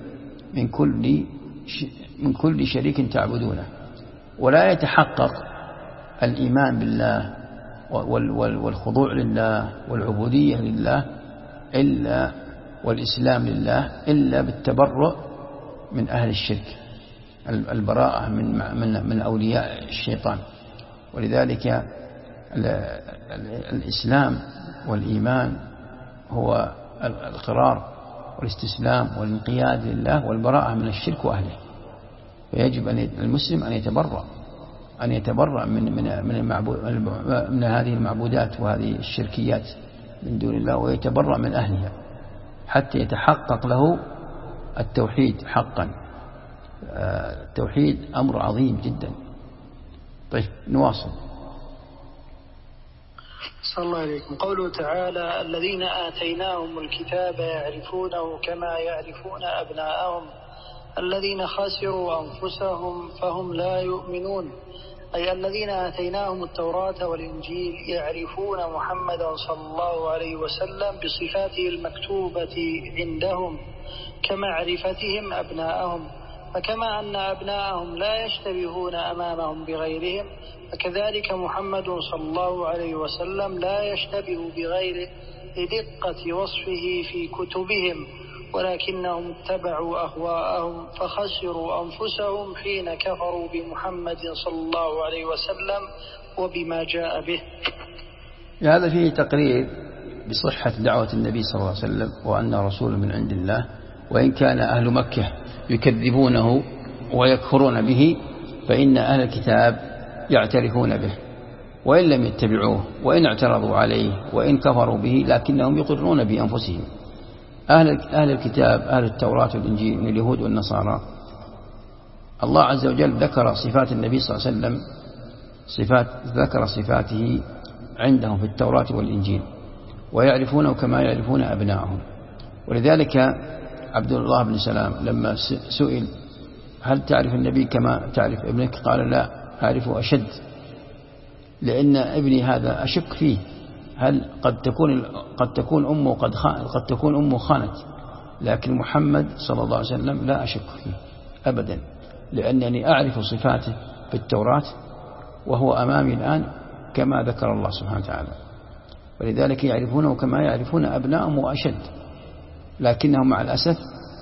من كل شريك تعبدونه. ولا يتحقق الإيمان بالله والخضوع لله والعبودية لله إلا والإسلام لله إلا بالتبرؤ من أهل الشرك، البراءة من أولياء الشيطان. ولذلك الإسلام والإيمان هو الإقرار والاستسلام والانقياد لله والبراءة من الشرك وأهله. فيجب أن المسلم أن يتبرأ من هذه المعبودات وهذه الشركيات من دون الله، ويتبرأ من أهلها حتى يتحقق له التوحيد حقا. التوحيد أمر عظيم جدا. طيب نواصل. صلى الله عليكم. قوله تعالى: الذين آتيناهم الكتاب يعرفونه كما يعرفون أبناءهم الذين خسروا أنفسهم فهم لا يؤمنون. أي الذين آتيناهم التوراة والإنجيل يعرفون محمدا صلى الله عليه وسلم بصفاته المكتوبة عندهم كمعرفتهم أبناءهم. فكما أن أبناءهم لا يشتبهون أمامهم بغيرهم، فكذلك محمد صلى الله عليه وسلم لا يشتبه بغيره لدقة وصفه في كتبهم، ولكنهم اتبعوا أهواءهم فخسروا أنفسهم حين كفروا بمحمد صلى الله عليه وسلم وبما جاء به. هذا فيه تقرير بصحة دعوة النبي صلى الله عليه وسلم وأنه رسول من عند الله، وإن كان أهل مكة يكذبونه ويكفرون به، فإن أهل الكتاب يعترفون به وإن لم يتبعوه، وإن اعترضوا عليه وإن كفروا به، لكنهم يقرون بأنفسهم. أهل الكتاب، أهل التوراة والإنجيل من اليهود والنصارى، الله عز وجل ذكر صفات النبي صلى الله عليه وسلم، ذكر صفاته عندهم في التوراة والإنجيل، ويعرفونه كما يعرفون أبنائهم. ولذلك عبد الله بن سلام لما سئل: هل تعرف النبي كما تعرف ابنك؟ قال: لا، أعرفه أشد، لأن ابني هذا أشك فيه، هل قد تكون أمه خانت، لكن محمد صلى الله عليه وسلم لا أشك فيه أبدا، لأنني أعرف صفاته في التوراة وهو أمامي الآن كما ذكر الله سبحانه وتعالى. ولذلك يعرفونه كما يعرفون أبنائهم وأشد، لكنهم مع الأسف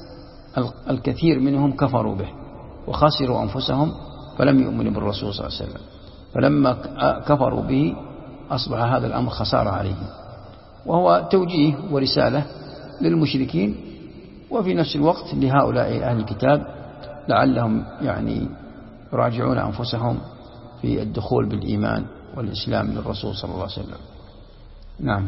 الكثير منهم كفروا به وخسروا أنفسهم فلم يؤمنوا بالرسول صلى الله عليه وسلم، فلما كفروا به أصبح هذا الأمر خسارة عليهم، وهو توجيه ورسالة للمشركين وفي نفس الوقت لهؤلاء أهل الكتاب لعلهم يعني يراجعون أنفسهم في الدخول بالإيمان والإسلام للرسول صلى الله عليه وسلم. نعم.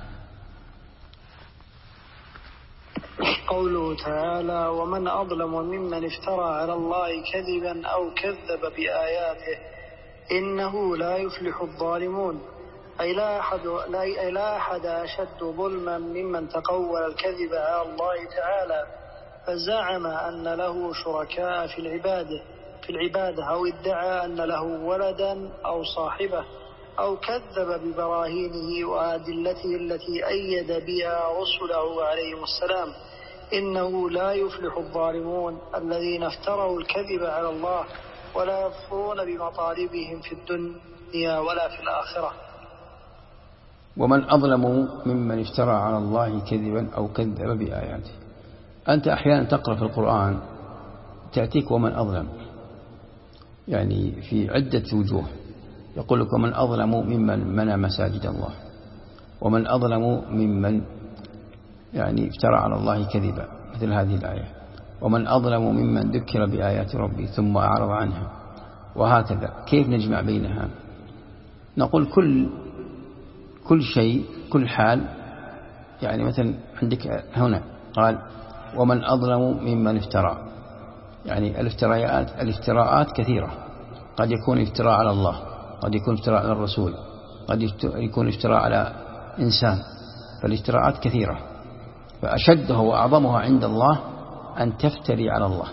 قوله تعالى: ومن أظلم ممن افترى على الله كذبا أو كذب بآياته إنه لا يفلح الظالمون. أي لا أحد أشد ظلما ممن تقول الكذب على الله تعالى فزعم أن له شركاء في العبادة أو ادعى أن له ولدا أو صاحبة أو كذب ببراهينه وأدلته التي أيد بها رسله عليهم السلام. إنه لا يفلح الظالمون الذين افتروا الكذب على الله ولا يظفرون بمطالبهم في الدنيا ولا في الآخرة. ومن أظلم ممن افترى على الله كذبا أو كذب بآياته. أنت أحيانا تقرأ في القرآن تأتيك ومن أظلم، يعني في عدة وجوه، يقول لك ومن أظلم ممن منع مساجد الله، ومن أظلم ممن يعني افترى على الله كذبا مثل هذه الآية، ومن أظلم ممن ذكر بآيات ربي ثم أعرض عنها، وهكذا. كيف نجمع بينها؟ نقول كل شيء كل حال. يعني مثلا عندك هنا قال ومن أظلم ممن افترى، يعني الافتراءات كثيرة، قد يكون افتراء على الله، قد يكون افتراء على الرسول، قد يكون افتراء على إنسان، فالافتراءات كثيرة، فأشدها وأعظمها عند الله أن تفتري على الله.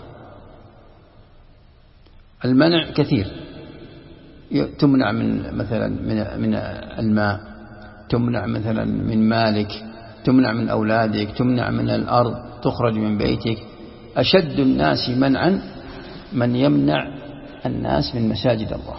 المنع كثير، تمنع من مثلا من الماء، تمنع مثلا من مالك، تمنع من أولادك، تمنع من الأرض، تخرج من بيتك. أشد الناس منعا من يمنع الناس من مساجد الله،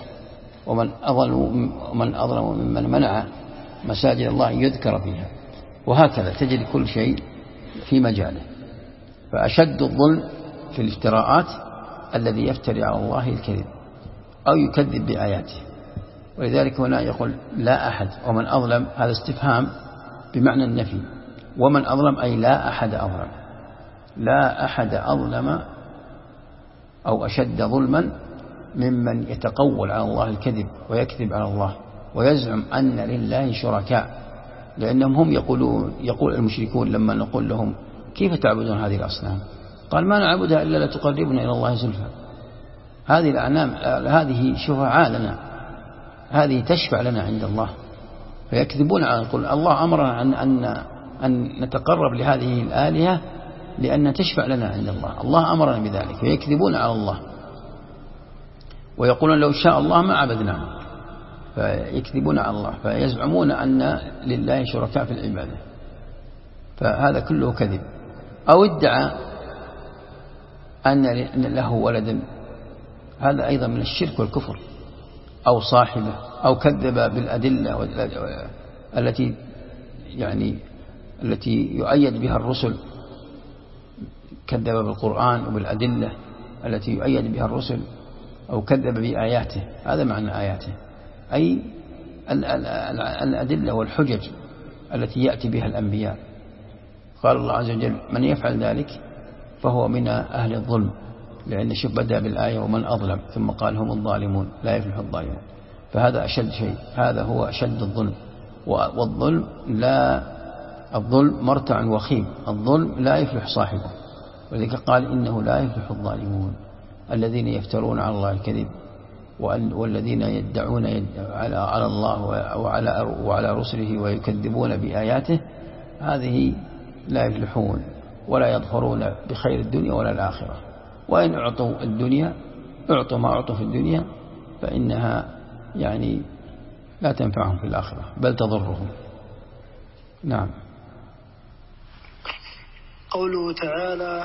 ومن أظلم ممن منع مساجد الله يذكر فيها. وهكذا تجد كل شيء في مجاله. فأشد الظلم في الافتراءات الذي يفتري على الله الكذب أو يكذب بآياته. ولذلك هنا يقول لا أحد، ومن أظلم هذا استفهام بمعنى النفي، ومن أظلم أي لا أحد أظلم، لا أحد أظلم أو أشد ظلما ممن يتقول على الله الكذب ويكذب على الله ويزعم أن لله شركاء. لأنهم هم يقول المشركون لما نقول لهم كيف تعبدون هذه الأصنام؟ قال ما نعبدها إلا لتقربنا إلى الله زلفى. هذه الأعلام هذه شفعاء لنا، هذه تشفع لنا عند الله. فيكذبون على القول الله أمرنا أن نتقرب لهذه الآلهة لأن تشفع لنا عند الله، الله أمرنا بذلك. فيكذبون على الله ويقولون لو شاء الله ما عبدناه، فيكذبون على الله، فيزعمون أن لله شركاء في العبادة. فهذا كله كذب. أو ادعى أن له ولد، هذا أيضا من الشرك والكفر. أو صاحبه، أو كذب بالأدلة التي يؤيد بها الرسل، كذب بالقرآن وبالأدلة التي يؤيد بها الرسل، أو كذب بآياته. هذا معنى آياته، أي الأدلة والحجج التي يأتي بها الأنبياء. قال الله عز وجل من يفعل ذلك فهو من أهل الظلم، لأن شوف بدأ بالآية ومن أظلم ثم قال هم الظالمون، لا يفلح الظالمون. فهذا أشد شيء، هذا هو أشد الظلم. والظلم الظلم مرتع وخيم، الظلم لا يفلح صاحبه. ولذلك قال إنه لا يفلح الظالمون الذين يفترون على الله الكذب والذين يدعون على الله وعلى رسله ويكذبون بآياته، هذه لا يفلحون ولا يظفرون بخير الدنيا ولا الآخرة. وإن أعطوا الدنيا أعطوا ما أعطوا في الدنيا فإنها يعني لا تنفعهم في الآخرة بل تضرهم. نعم. قوله تعالى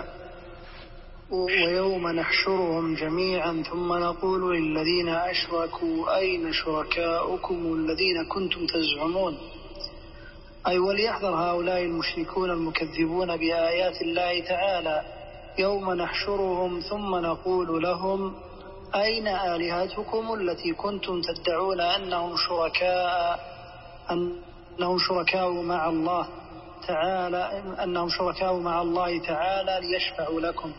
ويوم نحشرهم جميعا ثم نقول للذين أشركوا أين شركاؤكم الذين كنتم تزعمون، أي وليحذر هؤلاء المشركون المكذبون بآيات الله تعالى يوم نحشرهم ثم نقول لهم أين آلهتكم التي كنتم تدعون أنهم شركاء مع الله تعالى ليشفعوا لكم.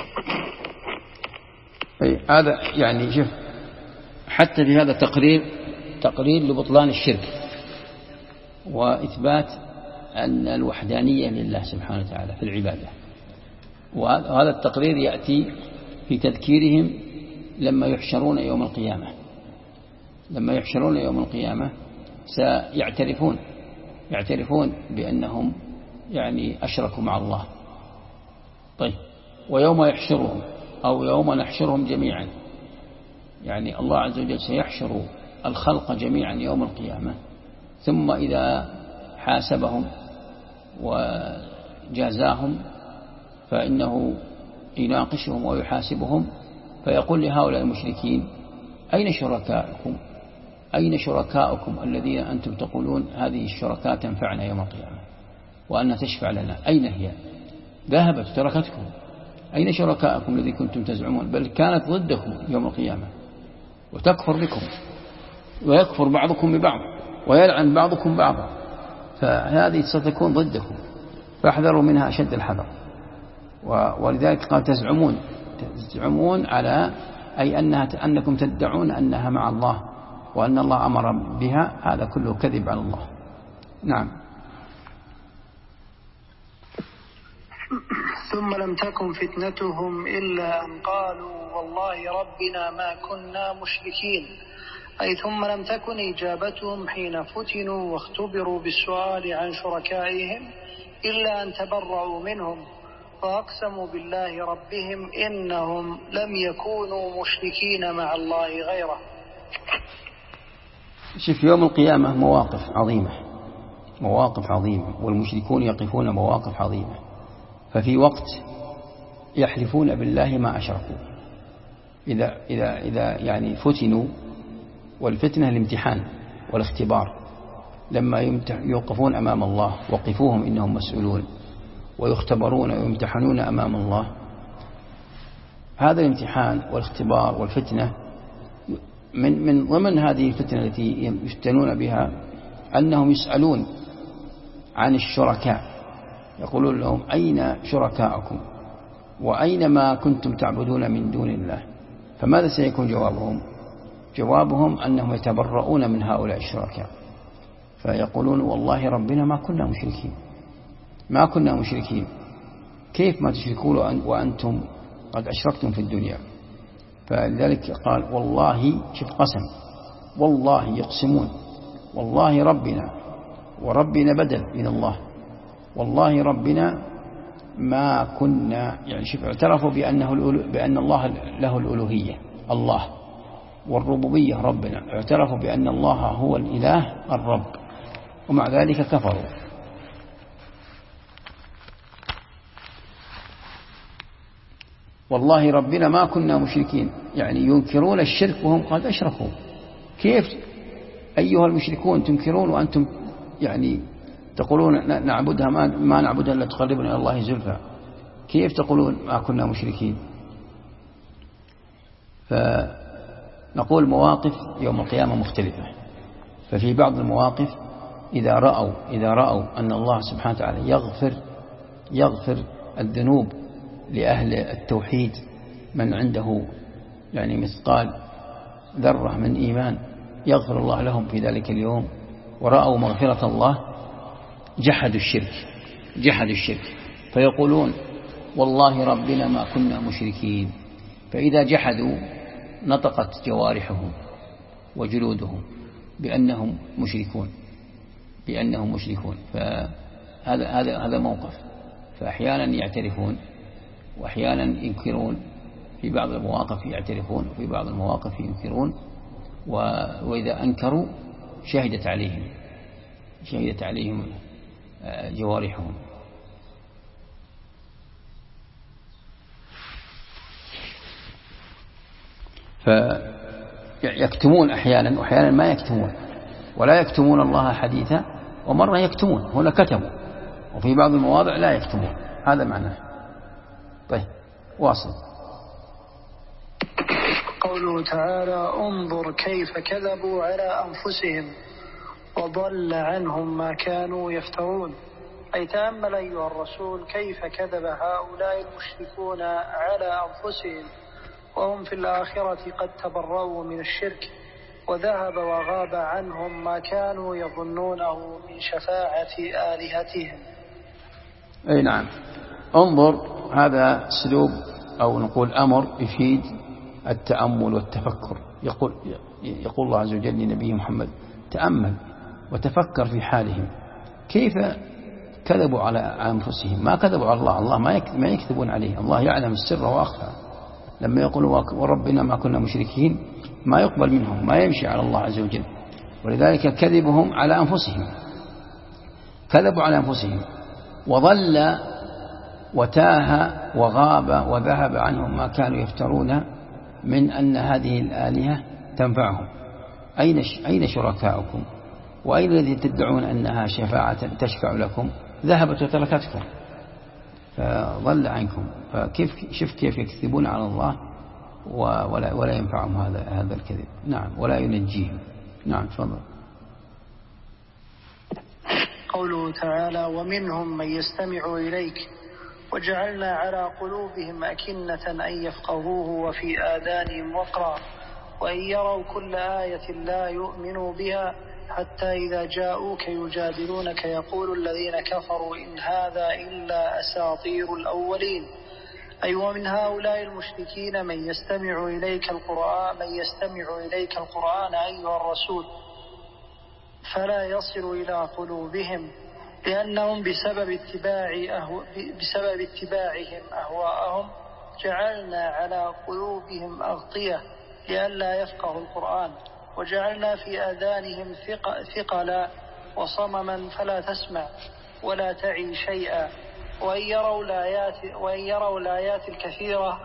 هذا يعني شوف حتى في هذا تقرير لبطلان الشرك وإثبات أن الوحدانية لله سبحانه وتعالى في العبادة. وهذا التقرير يأتي في تذكيرهم لما يحشرون يوم القيامة سيعترفون بأنهم يعني أشركوا مع الله. طيب ويوم يحشرهم أو يوم نحشرهم جميعا، يعني الله عز وجل سيحشر الخلق جميعا يوم القيامة، ثم إذا حاسبهم وجازاهم فإنه يناقشهم ويحاسبهم فيقول لهؤلاء المشركين أين شركائكم؟ أين شركائكم الذين أنتم تقولون هذه الشركاء تنفعنا يوم القيامة وأن تشفع لنا؟ أين هي؟ ذهبت تركتكم. أين شركائكم الذي كنتم تزعمون؟ بل كانت ضدكم يوم القيامة وتكفر بكم ويكفر بعضكم ببعض ويلعن بعضكم بعضا، فهذه ستكون ضدكم، فاحذروا منها أشد الحذر. ولذلك قال تزعمون على أي أنكم تدعون أنها مع الله وأن الله أمر بها، هذا كله كذب على الله. نعم. ثم لم تكن فتنتهم إلا أن قالوا والله ربنا ما كنا مشركين، أي ثم لم تكن إجابتهم حين فتنوا واختبروا بالسؤال عن شركائهم إلا أن تبرعوا منهم وأقسموا بالله ربهم إنهم لم يكونوا مشركين مع الله غيره. شوف يوم القيامة مواقف عظيمة، والمشركون يقفون مواقف عظيمة. ففي وقت يحلفون بالله ما أشركوا، إذا يعني فتنوا، والفتنة الامتحان والاختبار، لما يوقفون أمام الله وقفوهم إنهم مسؤولون ويختبرون ويمتحنون أمام الله، هذا الامتحان والاختبار والفتنة من ضمن هذه الفتنة التي يفتنون بها أنهم يسألون عن الشركاء، يقولون لهم أين شركاءكم وأين ما كنتم تعبدون من دون الله؟ فماذا سيكون جوابهم؟ جوابهم أنهم يتبرؤون من هؤلاء الشركاء، فيقولون والله ربنا ما كنا مشركين. كيف ما تشركون وأنتم قد أشركتم في الدنيا؟ فلذلك قال والله، شوف قسم، والله يقسمون، والله ربنا، وربنا بدل من الله، والله ربنا ما كنا، يعني شوف اعترفوا بأن الله له الألوهية الله، والربوبية ربنا، اعترفوا بأن الله هو الإله الرب، ومع ذلك كفروا. والله ربنا ما كنا مشركين، يعني ينكرون الشرك وهم قد أشركوا. كيف أيها المشركون تنكرون وأنتم يعني تقولون نعبدها ما نعبدها إلا تقربنا إلى الله زلفى؟ كيف تقولون ما كنا مشركين؟ فنقول مواقف يوم القيامة مختلفة. ففي بعض المواقف إذا رأوا أن الله سبحانه وتعالى يغفر الذنوب لأهل التوحيد، من عنده يعني مثقال ذرة من إيمان يغفر الله لهم في ذلك اليوم، ورأوا مغفرة الله، جحدوا الشرك فيقولون والله ربنا ما كنا مشركين. فإذا جحدوا نطقت جوارحهم وجلودهم بأنهم مشركون. فهذا موقف. فأحيانا يعترفون وأحيانا ينكرون، في بعض المواقف يعترفون وفي بعض المواقف ينكرون، وإذا أنكروا شهدت عليهم جوارحهم. فيكتمون أحيانا وأحيانا ما يكتمون، ولا يكتمون الله حديثا، ومرة يكتمون، هنا كتموا، وفي بعض المواضع لا يكتمون، هذا معناه. طيب واصل. قوله تعالى انظر كيف كذبوا على أنفسهم وضل عنهم ما كانوا يفترون، أي تأمل أيها الرسول كيف كذب هؤلاء المشركون على أنفسهم وهم في الآخرة قد تبرؤوا من الشرك، وذهب وغاب عنهم ما كانوا يظنونه من شفاعة آلهتهم. أي نعم. انظر، هذا اسلوب أو نقول أمر يفيد التأمل والتفكر. يقول الله عز وجل لنبيه محمد تأمل وتفكر في حالهم، كيف كذبوا على أنفسهم، ما كذبوا على الله ما يكذبون عليه، الله يعلم السر وأخفى. لما يقولوا وربنا ما كنا مشركين ما يقبل منهم، ما يمشي على الله عز وجل، ولذلك كذبهم على أنفسهم، كذبوا على أنفسهم، وضل وتاه وغاب وذهب عنهم ما كانوا يفترون من أن هذه الآلهة تنفعهم. أين شركاؤكم؟ وأين الذي تدعون أنها شفاعة تشفع لكم؟ ذهبت وتركتكم فضل عنكم. شوف كيف يكذبون على الله ولا ينفعهم هذا الكذب. نعم، ولا ينجيهم. نعم، تفضل. قوله تعالى: ومنهم من يستمع إليك وجعلنا على قلوبهم أكنة أن يفقهوه وفي آذانهم وقرا وإن يروا كل آية لا يؤمنوا بها حتى إذا جاءوك يجادلونك يقول الذين كفروا إن هذا إلا أساطير الأولين. أي ومن هؤلاء المشركين من يستمع إليك القرآن أيها الرسول فلا يصل إلى قلوبهم لأنهم بسبب اتباعهم أهواءهم جعلنا على قلوبهم أغطية لئلا يفقهوا القرآن وجعلنا في آذانهم ثقلا وصمما فلا تسمع ولا تعي شيئا وإن يروا الآيات الكثيرة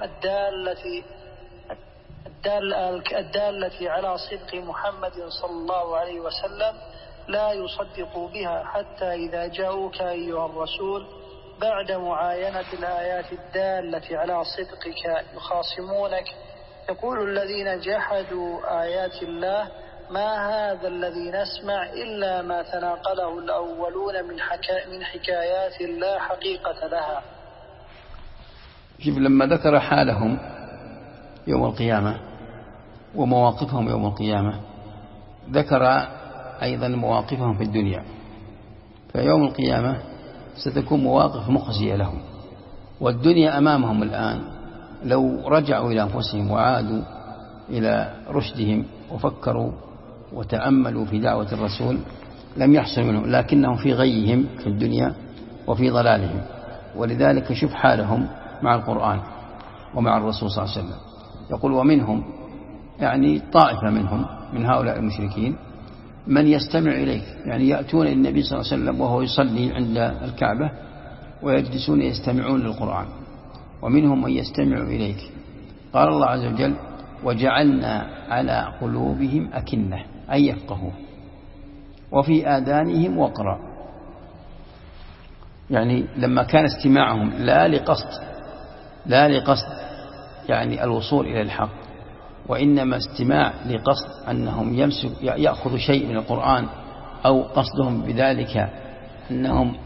الدالة على صدق محمد صلى الله عليه وسلم لا يصدقوا بها حتى إذا جاءوك أيها الرسول بعد معاينة الآيات الدالة على صدقك يخاصمونك يقول الذين جحدوا آيات الله ما هذا الذي نسمع إلا ما تناقله الأولون من حكايات لا حقيقة لها. شوف لما ذكر حالهم يوم القيامة ومواقفهم يوم القيامة ذكر أيضا مواقفهم في الدنيا. فيوم القيامة ستكون مواقف مخزية لهم، والدنيا أمامهم الآن لو رجعوا إلى أنفسهم وعادوا إلى رشدهم وفكروا وتأملوا في دعوة الرسول لم يحصل منهم، لكنهم في غيهم في الدنيا وفي ضلالهم. ولذلك شوف حالهم مع القرآن ومع الرسول صلى الله عليه وسلم. يقول ومنهم، يعني طائفة منهم من هؤلاء المشركين، من يستمع إليك، يعني يأتون النبي صلى الله عليه وسلم وهو يصلي عند الكعبة ويجلسون يستمعون للقرآن. ومنهم من يستمع إليك. قال الله عز وجل وجعلنا على قلوبهم أكنة أن يفقهوا وفي آذانهم وقرا. يعني لما كان استماعهم لا لقصد يعني الوصول إلى الحق، وإنما استماع لقصد أنهم يأخذوا شيء من القرآن، أو قصدهم بذلك أنهم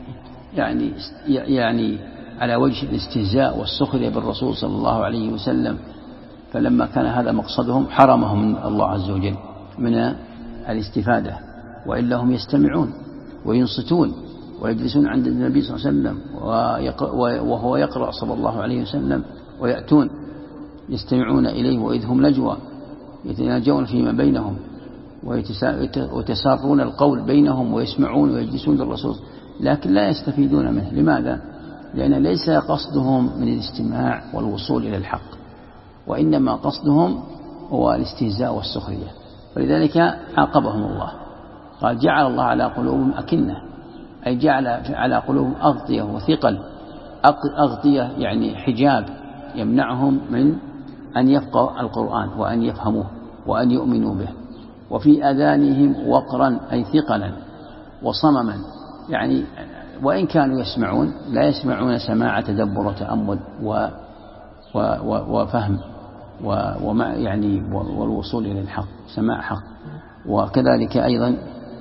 يعني على وجه الاستهزاء والسخرية بالرسول صلى الله عليه وسلم. فلما كان هذا مقصدهم حرمهم من الله عز وجل من الاستفادة، وإلا هم يستمعون وينصتون ويجلسون عند النبي صلى الله عليه وسلم وهو يقرأ صلى الله عليه وسلم، ويأتون يستمعون إليه وإذ هم نجوى يتناجون فيما بينهم ويتسارون القول بينهم ويسمعون ويجلسون للرسول، لكن لا يستفيدون منه. لماذا؟ لأن ليس قصدهم من الاستماع والوصول إلى الحق، وإنما قصدهم هو الاستهزاء والسخرية. فلذلك عاقبهم الله، قال جعل الله على قلوبهم أكنة، أي جعل على قلوبهم أغطية وثقل. أغطية يعني حجاب يمنعهم من أن يفقهوا القرآن وأن يفهموه وأن يؤمنوا به. وفي آذانهم وقرا أي ثقلا وصمما، يعني وإن كانوا يسمعون لا يسمعون سماع تدبر وتأمل وفهم وما يعني والوصول إلى الحق، سماع حق. وكذلك أيضا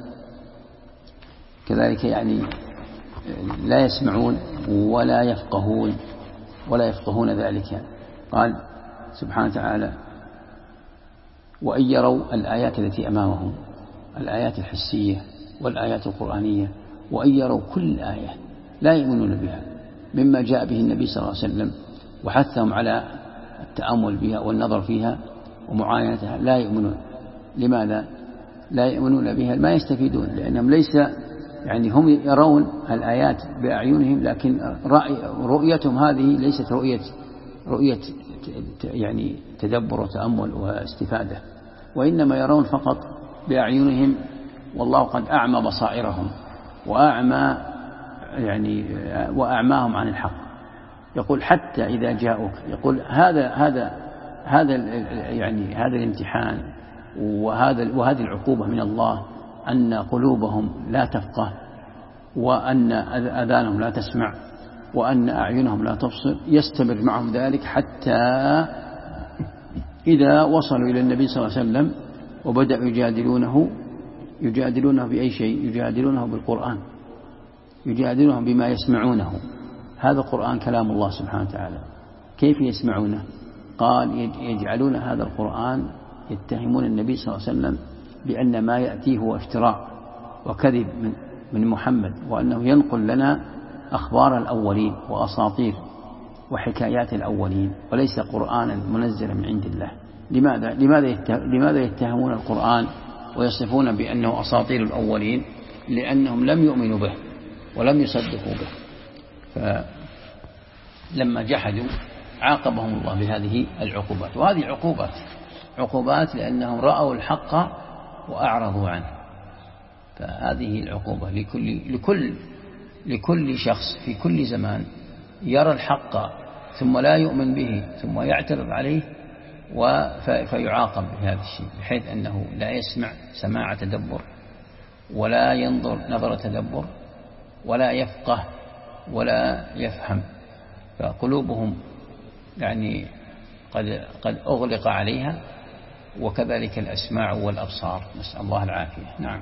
يعني لا يسمعون ولا يفقهون ذلك. قال سبحانه وتعالى وإن يروا الآيات التي أمامهم، الآيات الحسية والآيات القرآنية، وإن يروا كل آية لا يؤمنون بها مما جاء به النبي صلى الله عليه وسلم وحثهم على التأمل بها والنظر فيها ومعاينتها، لا يؤمنون. لماذا لا يؤمنون بها؟ ما يستفيدون، لأنهم ليس يعني هم يرون الآيات بأعينهم، لكن رؤيتهم هذه ليست رؤية يعني تدبر وتأمل واستفادة، وإنما يرون فقط بأعينهم، والله قد أعمى بصائرهم وأعماهم عن الحق. يقول حتى إذا جاءوك، يقول هذا يعني هذا الامتحان وهذه العقوبة من الله، أن قلوبهم لا تفقه، وأن أذانهم لا تسمع، وأن أعينهم لا تبصر، يستمر معهم ذلك حتى إذا وصلوا إلى النبي صلى الله عليه وسلم وبدأوا يجادلونه بأي شيء، يجادلونه بالقرآن، يجادلهم بما يسمعونه. هذا القرآن كلام الله سبحانه وتعالى، كيف يسمعونه؟ قال يجعلون هذا القرآن، يتهمون النبي صلى الله عليه وسلم بأن ما يأتيه هو افتراء وكذب من محمد، وأنه ينقل لنا أخبار الأولين وأساطير وحكايات الأولين، وليس قرآنا منزلا من عند الله. لماذا يتهمون القرآن ويصفون بأنه أساطير الأولين؟ لأنهم لم يؤمنوا به ولم يصدقوا به، فلما جحدوا عاقبهم الله بهذه العقوبات. وهذه عقوبات لأنهم رأوا الحق وأعرضوا عنه. فهذه العقوبة لكل شخص في كل زمان يرى الحق ثم لا يؤمن به ثم يعترض عليه فيعاقب بهذا الشيء، بحيث أنه لا يسمع سماع تدبر، ولا ينظر نظر تدبر، ولا يفقه ولا يفهم، فقلوبهم يعني قد أغلق عليها، وكذلك الأسماع والأبصار، نسأل الله العافية. نعم.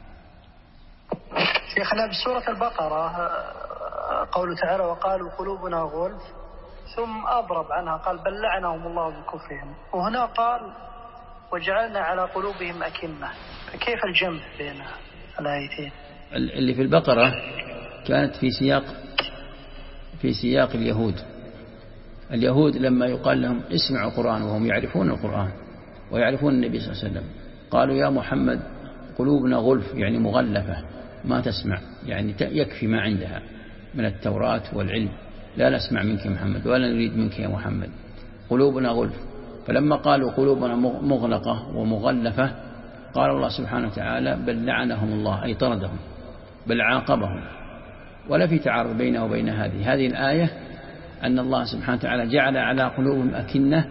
شيخنا بسورة البقرة قوله تعالى وقالوا قلوبنا غلف، ثم أضرب عنها قال بل لعنهم الله بكفرهم، وهنا قال وجعلنا على قلوبهم أكنة، فكيف الجمع بين الآيتين؟ اللي في البقرة كانت في سياق اليهود لما يقال لهم اسمعوا القرآن وهم يعرفون القرآن ويعرفون النبي صلى الله عليه وسلم، قالوا يا محمد قلوبنا غلف، يعني مغلفة ما تسمع، يعني يكفي ما عندها من التوراة والعلم، لا نسمع منك يا محمد ولا نريد منك يا محمد، قلوبنا غلف. فلما قالوا قلوبنا مغلقة ومغلفة قال الله سبحانه وتعالى بل لعنهم الله، أي طردهم، بل عاقبهم. ولا في تعارض بينه وبين هذه الآية، أن الله سبحانه وتعالى جعل على قلوبهم أكنة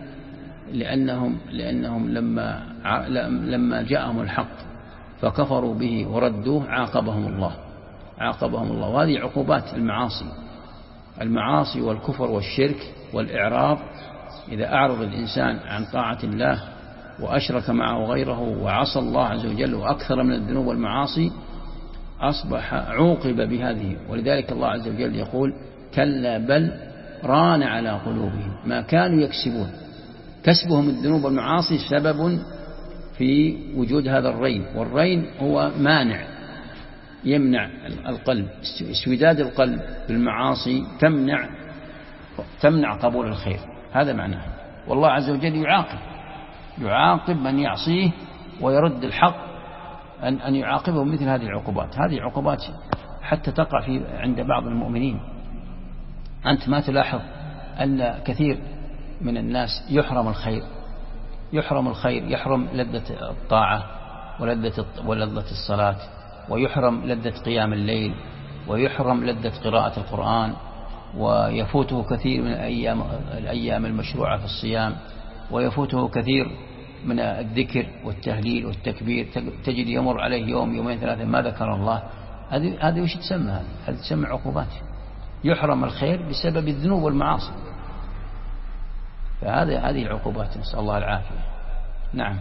لأنهم لما جاءهم الحق فكفروا به وردوه عاقبهم الله. وهذه عقوبات المعاصي والكفر والشرك والإعراض. إذا أعرض الإنسان عن طاعة الله وأشرك معه غيره وعصى الله عز وجل وأكثر من الذنوب والمعاصي أصبح عوقب بهذه. ولذلك الله عز وجل يقول كلا بل ران على قلوبهم ما كانوا يكسبون. كسبهم الذنوب والمعاصي سبب في وجود هذا الرين، والرين هو مانع يمنع القلب، اسوداد القلب بالمعاصي تمنع قبول الخير، هذا معناه. والله عز وجل يعاقب من يعصيه ويرد الحق، أن يعاقبه مثل هذه العقوبات. هذه عقوبات حتى تقع عند بعض المؤمنين. أنت ما تلاحظ أن كثير من الناس يحرم الخير، يحرم لذة الطاعة ولذة الصلاة، ويحرم لذة قيام الليل، ويحرم لذة قراءة القرآن، ويفوته كثير من الأيام المشروعة في الصيام، ويفوته كثير من الذكر والتهليل والتكبير. تجد يمر عليه يوم يومين ثلاثة ما ذكر الله. هذه وش تسمى؟ هذه تسمى عقوبات. يحرم الخير بسبب الذنوب والمعاصي. هذه عقوبات، نسأل الله العافية. نعم.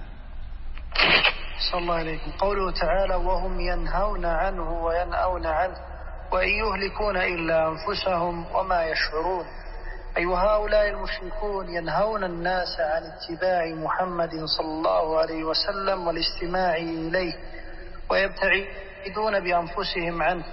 صلى الله عليكم. قوله تعالى وهم ينهون عنه وينأون عنه وإن يهلكون إلا أنفسهم وما يشعرون. أي هؤلاء المشركون ينهون الناس عن اتباع محمد صلى الله عليه وسلم والاستماع إليه، ويبتعدون بأنفسهم عنه،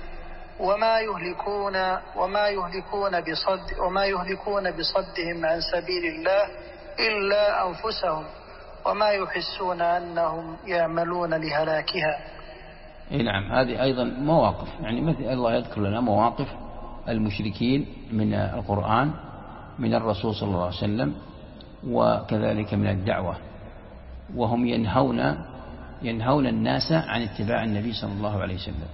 وما يهلكون بصدهم عن سبيل الله إلا أنفسهم وما يحسون أنهم يعملون لهلاكها. نعم. هذه أيضا مواقف، يعني مثل الله يذكر لنا مواقف المشركين من القرآن، من الرسول صلى الله عليه وسلم، وكذلك من الدعوة. وهم ينهون الناس عن اتباع النبي صلى الله عليه وسلم،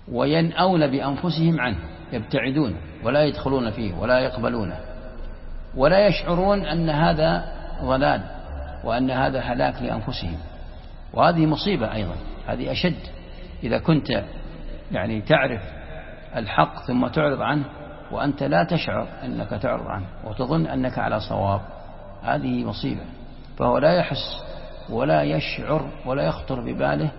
وينأون بأنفسهم عنه، يبتعدون ولا يدخلون فيه ولا يقبلونه. ولا يشعرون أن هذا ضلال وأن هذا هلاك لأنفسهم. وهذه مصيبة أيضا، هذه أشد. إذا كنت يعني تعرف الحق ثم تعرض عنه وأنت لا تشعر أنك تعرض عنه وتظن أنك على صواب، هذه مصيبة. فهو لا يحس ولا يشعر ولا يخطر بباله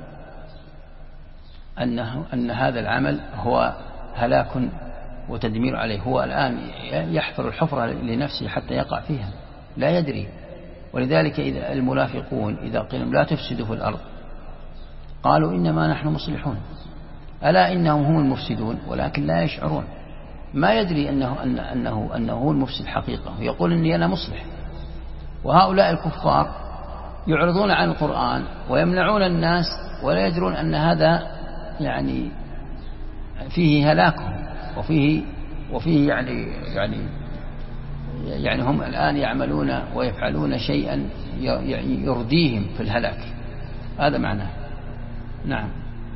أن هذا العمل هو هلاك وتدمير عليه. هو الآن يحفر الحفرة لنفسه حتى يقع فيها، لا يدري. ولذلك إذا المنافقون إذا قيل لا تفسدوا في الأرض قالوا إنما نحن مصلحون، ألا إنهم هم المفسدون ولكن لا يشعرون. ما يدري أنه هو المفسد حقيقة، يقول إني أنا مصلح. وهؤلاء الكفار يعرضون عن القرآن ويمنعون الناس ولا يدرون أن هذا يعني فيه هلاكهم وفيه يعني هم الآن يعملون ويفعلون شيئا يرديهم في الهلاك. هذا معناه. نعم.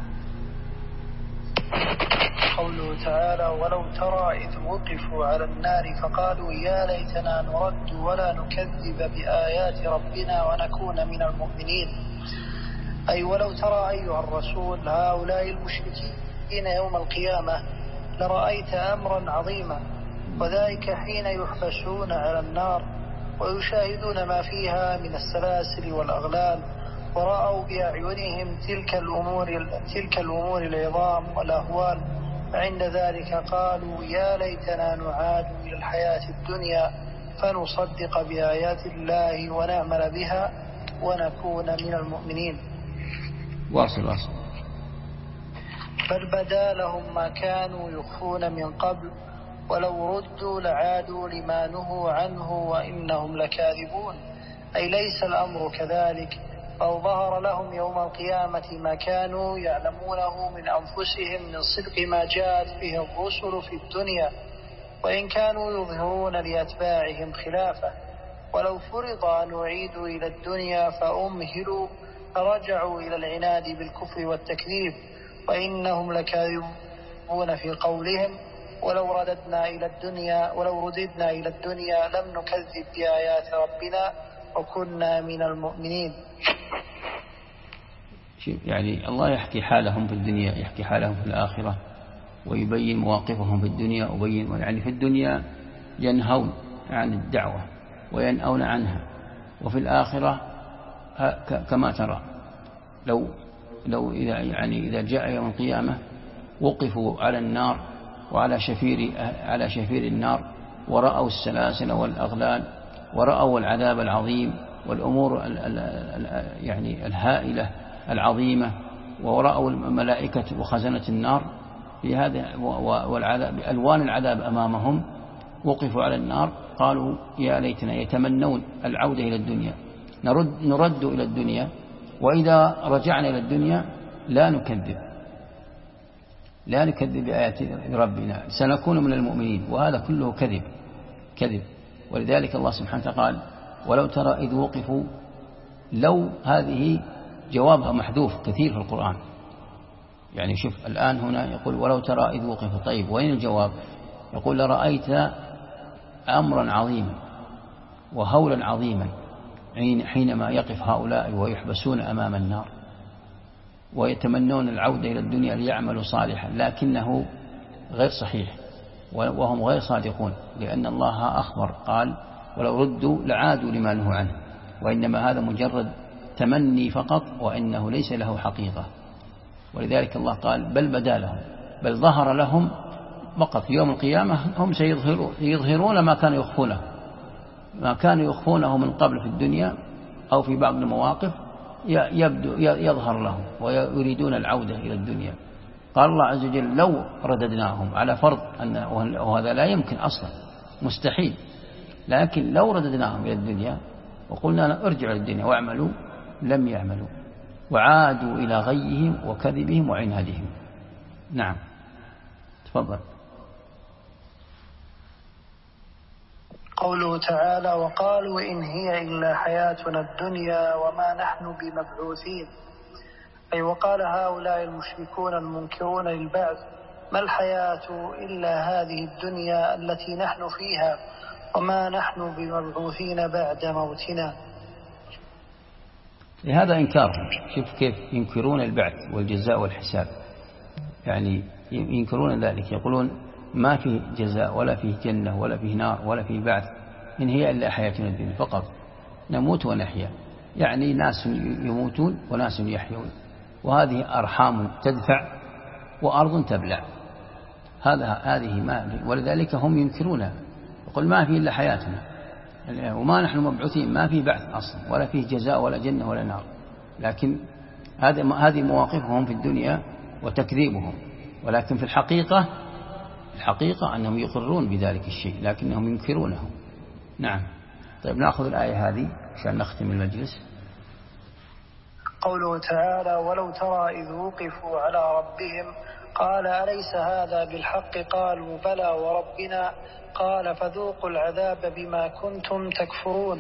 قوله تعالى: ولو ترى إذ وقفوا على النار فقالوا يا ليتنا نرد ولا نكذب بآيات ربنا ونكون من المؤمنين. أي ولو ترى أيها الرسول هؤلاء المشركين يوم القيامة لرأيت أمرا عظيما، وذلك حين يحبسون على النار ويشاهدون ما فيها من السلاسل والأغلال، ورأوا بأعينهم تلك الأمور العظام والأهوال، فعند ذلك قالوا يا ليتنا نعاد إلى الحياة الدنيا فنصدق بآيات الله ونعمل بها ونكون من المؤمنين. واصل. بل بدا لهم ما كانوا يخفون من قبل ولو ردوا لعادوا لما نهوا عنه وإنهم لكاذبون. أي ليس الأمر كذلك، أو ظهر لهم يوم القيامة ما كانوا يعلمونه من أنفسهم من صدق ما جاءت به الرسل في الدنيا، وإن كانوا يظهرون لأتباعهم خلافه. ولو فرض أن أعيدوا إلى الدنيا فأمهلوا فرجعوا إلى العناد بالكفر والتكذيب، وإنهم لكاذبون في قولهم ولو رددنا إلى الدنيا لم نكذب بآيات ربنا وكنا من المؤمنين. يعني الله يحكي حالهم في الدنيا، يحكي حالهم في الآخرة، ويبين مواقفهم في الدنيا، ويبين يعني في الدنيا ينهون عن الدعوة وينأون عنها، وفي الآخرة كما ترى لو إذا جاء يوم القيامة وقفوا على النار وعلى شفير النار ورأوا السلاسل والأغلال ورأوا العذاب العظيم والأمور يعني الهائلة العظيمة، ورأوا الملائكة وخزنة النار بهذا والعذاب بألوان العذاب أمامهم، وقفوا على النار قالوا يا ليتنا، يتمنون العودة إلى الدنيا، نرد إلى الدنيا، وإذا رجعنا إلى الدنيا لا نكذب بآيات ربنا سنكون من المؤمنين. وهذا كله كذب. ولذلك الله سبحانه وتعالى قال ولو ترى إذ وقفوا، لو هذه جوابها محذوف كثير في القرآن. يعني شوف الآن هنا يقول ولو ترى إذ وقفوا، طيب وين الجواب؟ يقول لرأيت أمرا عظيما وهولا عظيما حينما يقف هؤلاء ويحبسون أمام النار ويتمنون العودة إلى الدنيا ليعملوا صالحا، لكنه غير صحيح وهم غير صادقون، لأن الله أخبر قال ولو ردوا لعادوا لما نهوا عنه، وإنما هذا مجرد تمني فقط وإنه ليس له حقيقة. ولذلك الله قال بل بدا لهم، بل ظهر لهم فقط في يوم القيامة هم سيظهرون ما كانوا يخفونه من قبل في الدنيا أو في بعض المواقف يظهر لهم ويريدون العودة إلى الدنيا. قال الله عز وجل لو رددناهم، على فرض وهذا لا يمكن أصلا، مستحيل، لكن لو رددناهم إلى الدنيا وقلنا ارجعوا للدنيا واعملوا لم يعملوا وعادوا إلى غيهم وكذبهم وعنادهم. نعم تفضل. قوله تعالى وقالوا إن هي إلا حياتنا الدنيا وما نحن بمبعوثين. أي وقال هؤلاء المشركون المنكرون للبعث ما الحياة إلا هذه الدنيا التي نحن فيها وما نحن بمبعوثين بعد موتنا. لهذا إنكارهم، شوف كيف ينكرون البعث والجزاء والحساب، يعني ينكرون ذلك، يقولون ما فيه جزاء ولا فيه جنة ولا فيه نار ولا فيه بعث، إن هي إلا حياتنا الدنيا فقط نموت ونحيا. يعني ناس يموتون وناس يحيون، وهذه أرحام تدفع وأرض تبلع، هذه ما، ولذلك هم ينكرونها، يقول ما فيه إلا حياتنا وما نحن مبعوثين، ما فيه بعث أصلا ولا فيه جزاء ولا جنة ولا نار. لكن هذه مواقفهم في الدنيا وتكذيبهم، ولكن في الحقيقة أنهم يقرون بذلك الشيء لكنهم ينكرونه. نعم. طيب نأخذ الآية هذه عشان نختم المجلس. قوله تعالى: ولو ترى إذ وقفوا على ربهم قال أليس هذا بالحق؟ قالوا بلى وربنا. قال فذوقوا العذاب بما كنتم تكفرون.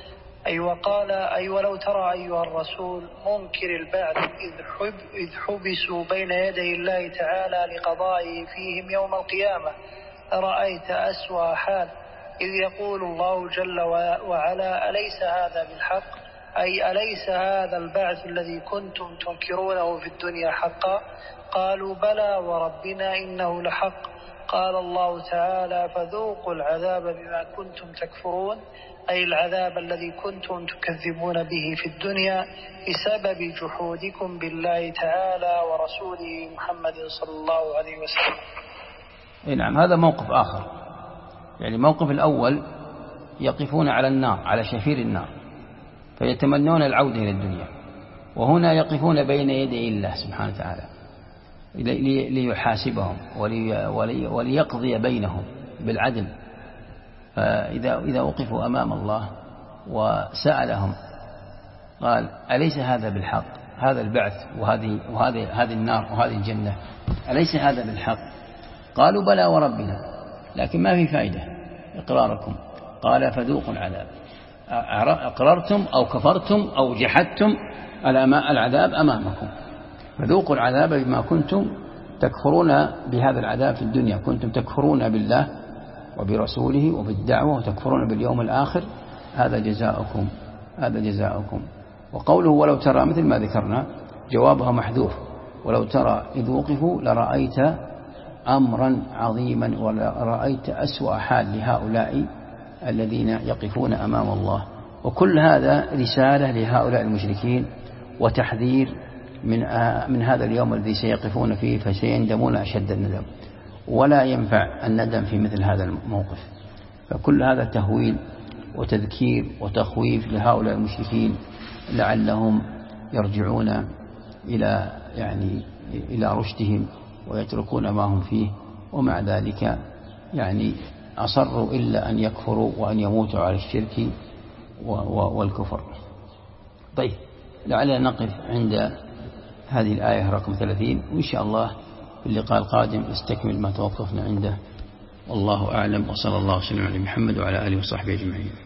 أي ولو ترى أيها الرسول منكر البعث إذ حبسوا بين يدي الله تعالى لقضائه فيهم يوم القيامة، رأيت أسوأ حال، إذ يقول الله جل وعلا: أليس هذا بالحق؟ أي أليس هذا البعث الذي كنتم تنكرونه في الدنيا حقا؟ قالوا بلى وربنا إنه لحق. قال الله تعالى: فذوقوا العذاب بما كنتم تكفرون، أي العذاب الذي كنتم تكذبون به في الدنيا بسبب جحودكم بالله تعالى ورسوله محمد صلى الله عليه وسلم. نعم. هذا موقف آخر، يعني الموقف الأول يقفون على النار، على شفير النار، فيتمنون العودة إلى الدنيا، وهنا يقفون بين يدي الله سبحانه وتعالى ليحاسبهم وليقضي بينهم بالعدل. فإذا وقفوا أمام الله وسألهم قال: أليس هذا بالحق؟ هذا البعث وهذه النار وهذه الجنة، أليس هذا بالحق؟ قالوا بلى وربنا، لكن ما في فائدة إقراركم. قال فذوقوا العذاب، أقررتم أو كفرتم أو جحدتم العذاب أمامكم، فذوقوا العذاب بما كنتم تكفرون بهذا العذاب في الدنيا، كنتم تكفرون بالله وبرسوله وبالدعوة وتكفرون باليوم الآخر، هذا جزاؤكم. وقوله ولو ترى مثل ما ذكرنا جوابها محذوف، ولو ترى إذ وقفوا لرأيت أمرا عظيما ولرأيت أسوأ حال لهؤلاء الذين يقفون أمام الله. وكل هذا رسالة لهؤلاء المشركين وتحذير من هذا اليوم الذي سيقفون فيه فسيندمون أشد الندم، ولا ينفع الندم في مثل هذا الموقف. فكل هذا تهويل وتذكير وتخويف لهؤلاء المشركين لعلهم يرجعون إلى رشدهم ويتركون ما هم فيه، ومع ذلك أصروا إلا أن يكفروا وأن يموتوا على الشرك والكفر. طيب لعلنا نقف عند هذه الآية رقم 30، وإن شاء الله في اللقاء القادم نستكمل ما توقفنا عنده. والله أعلم، وصلى الله وسلم على محمد وعلى آله وصحبه أجمعين.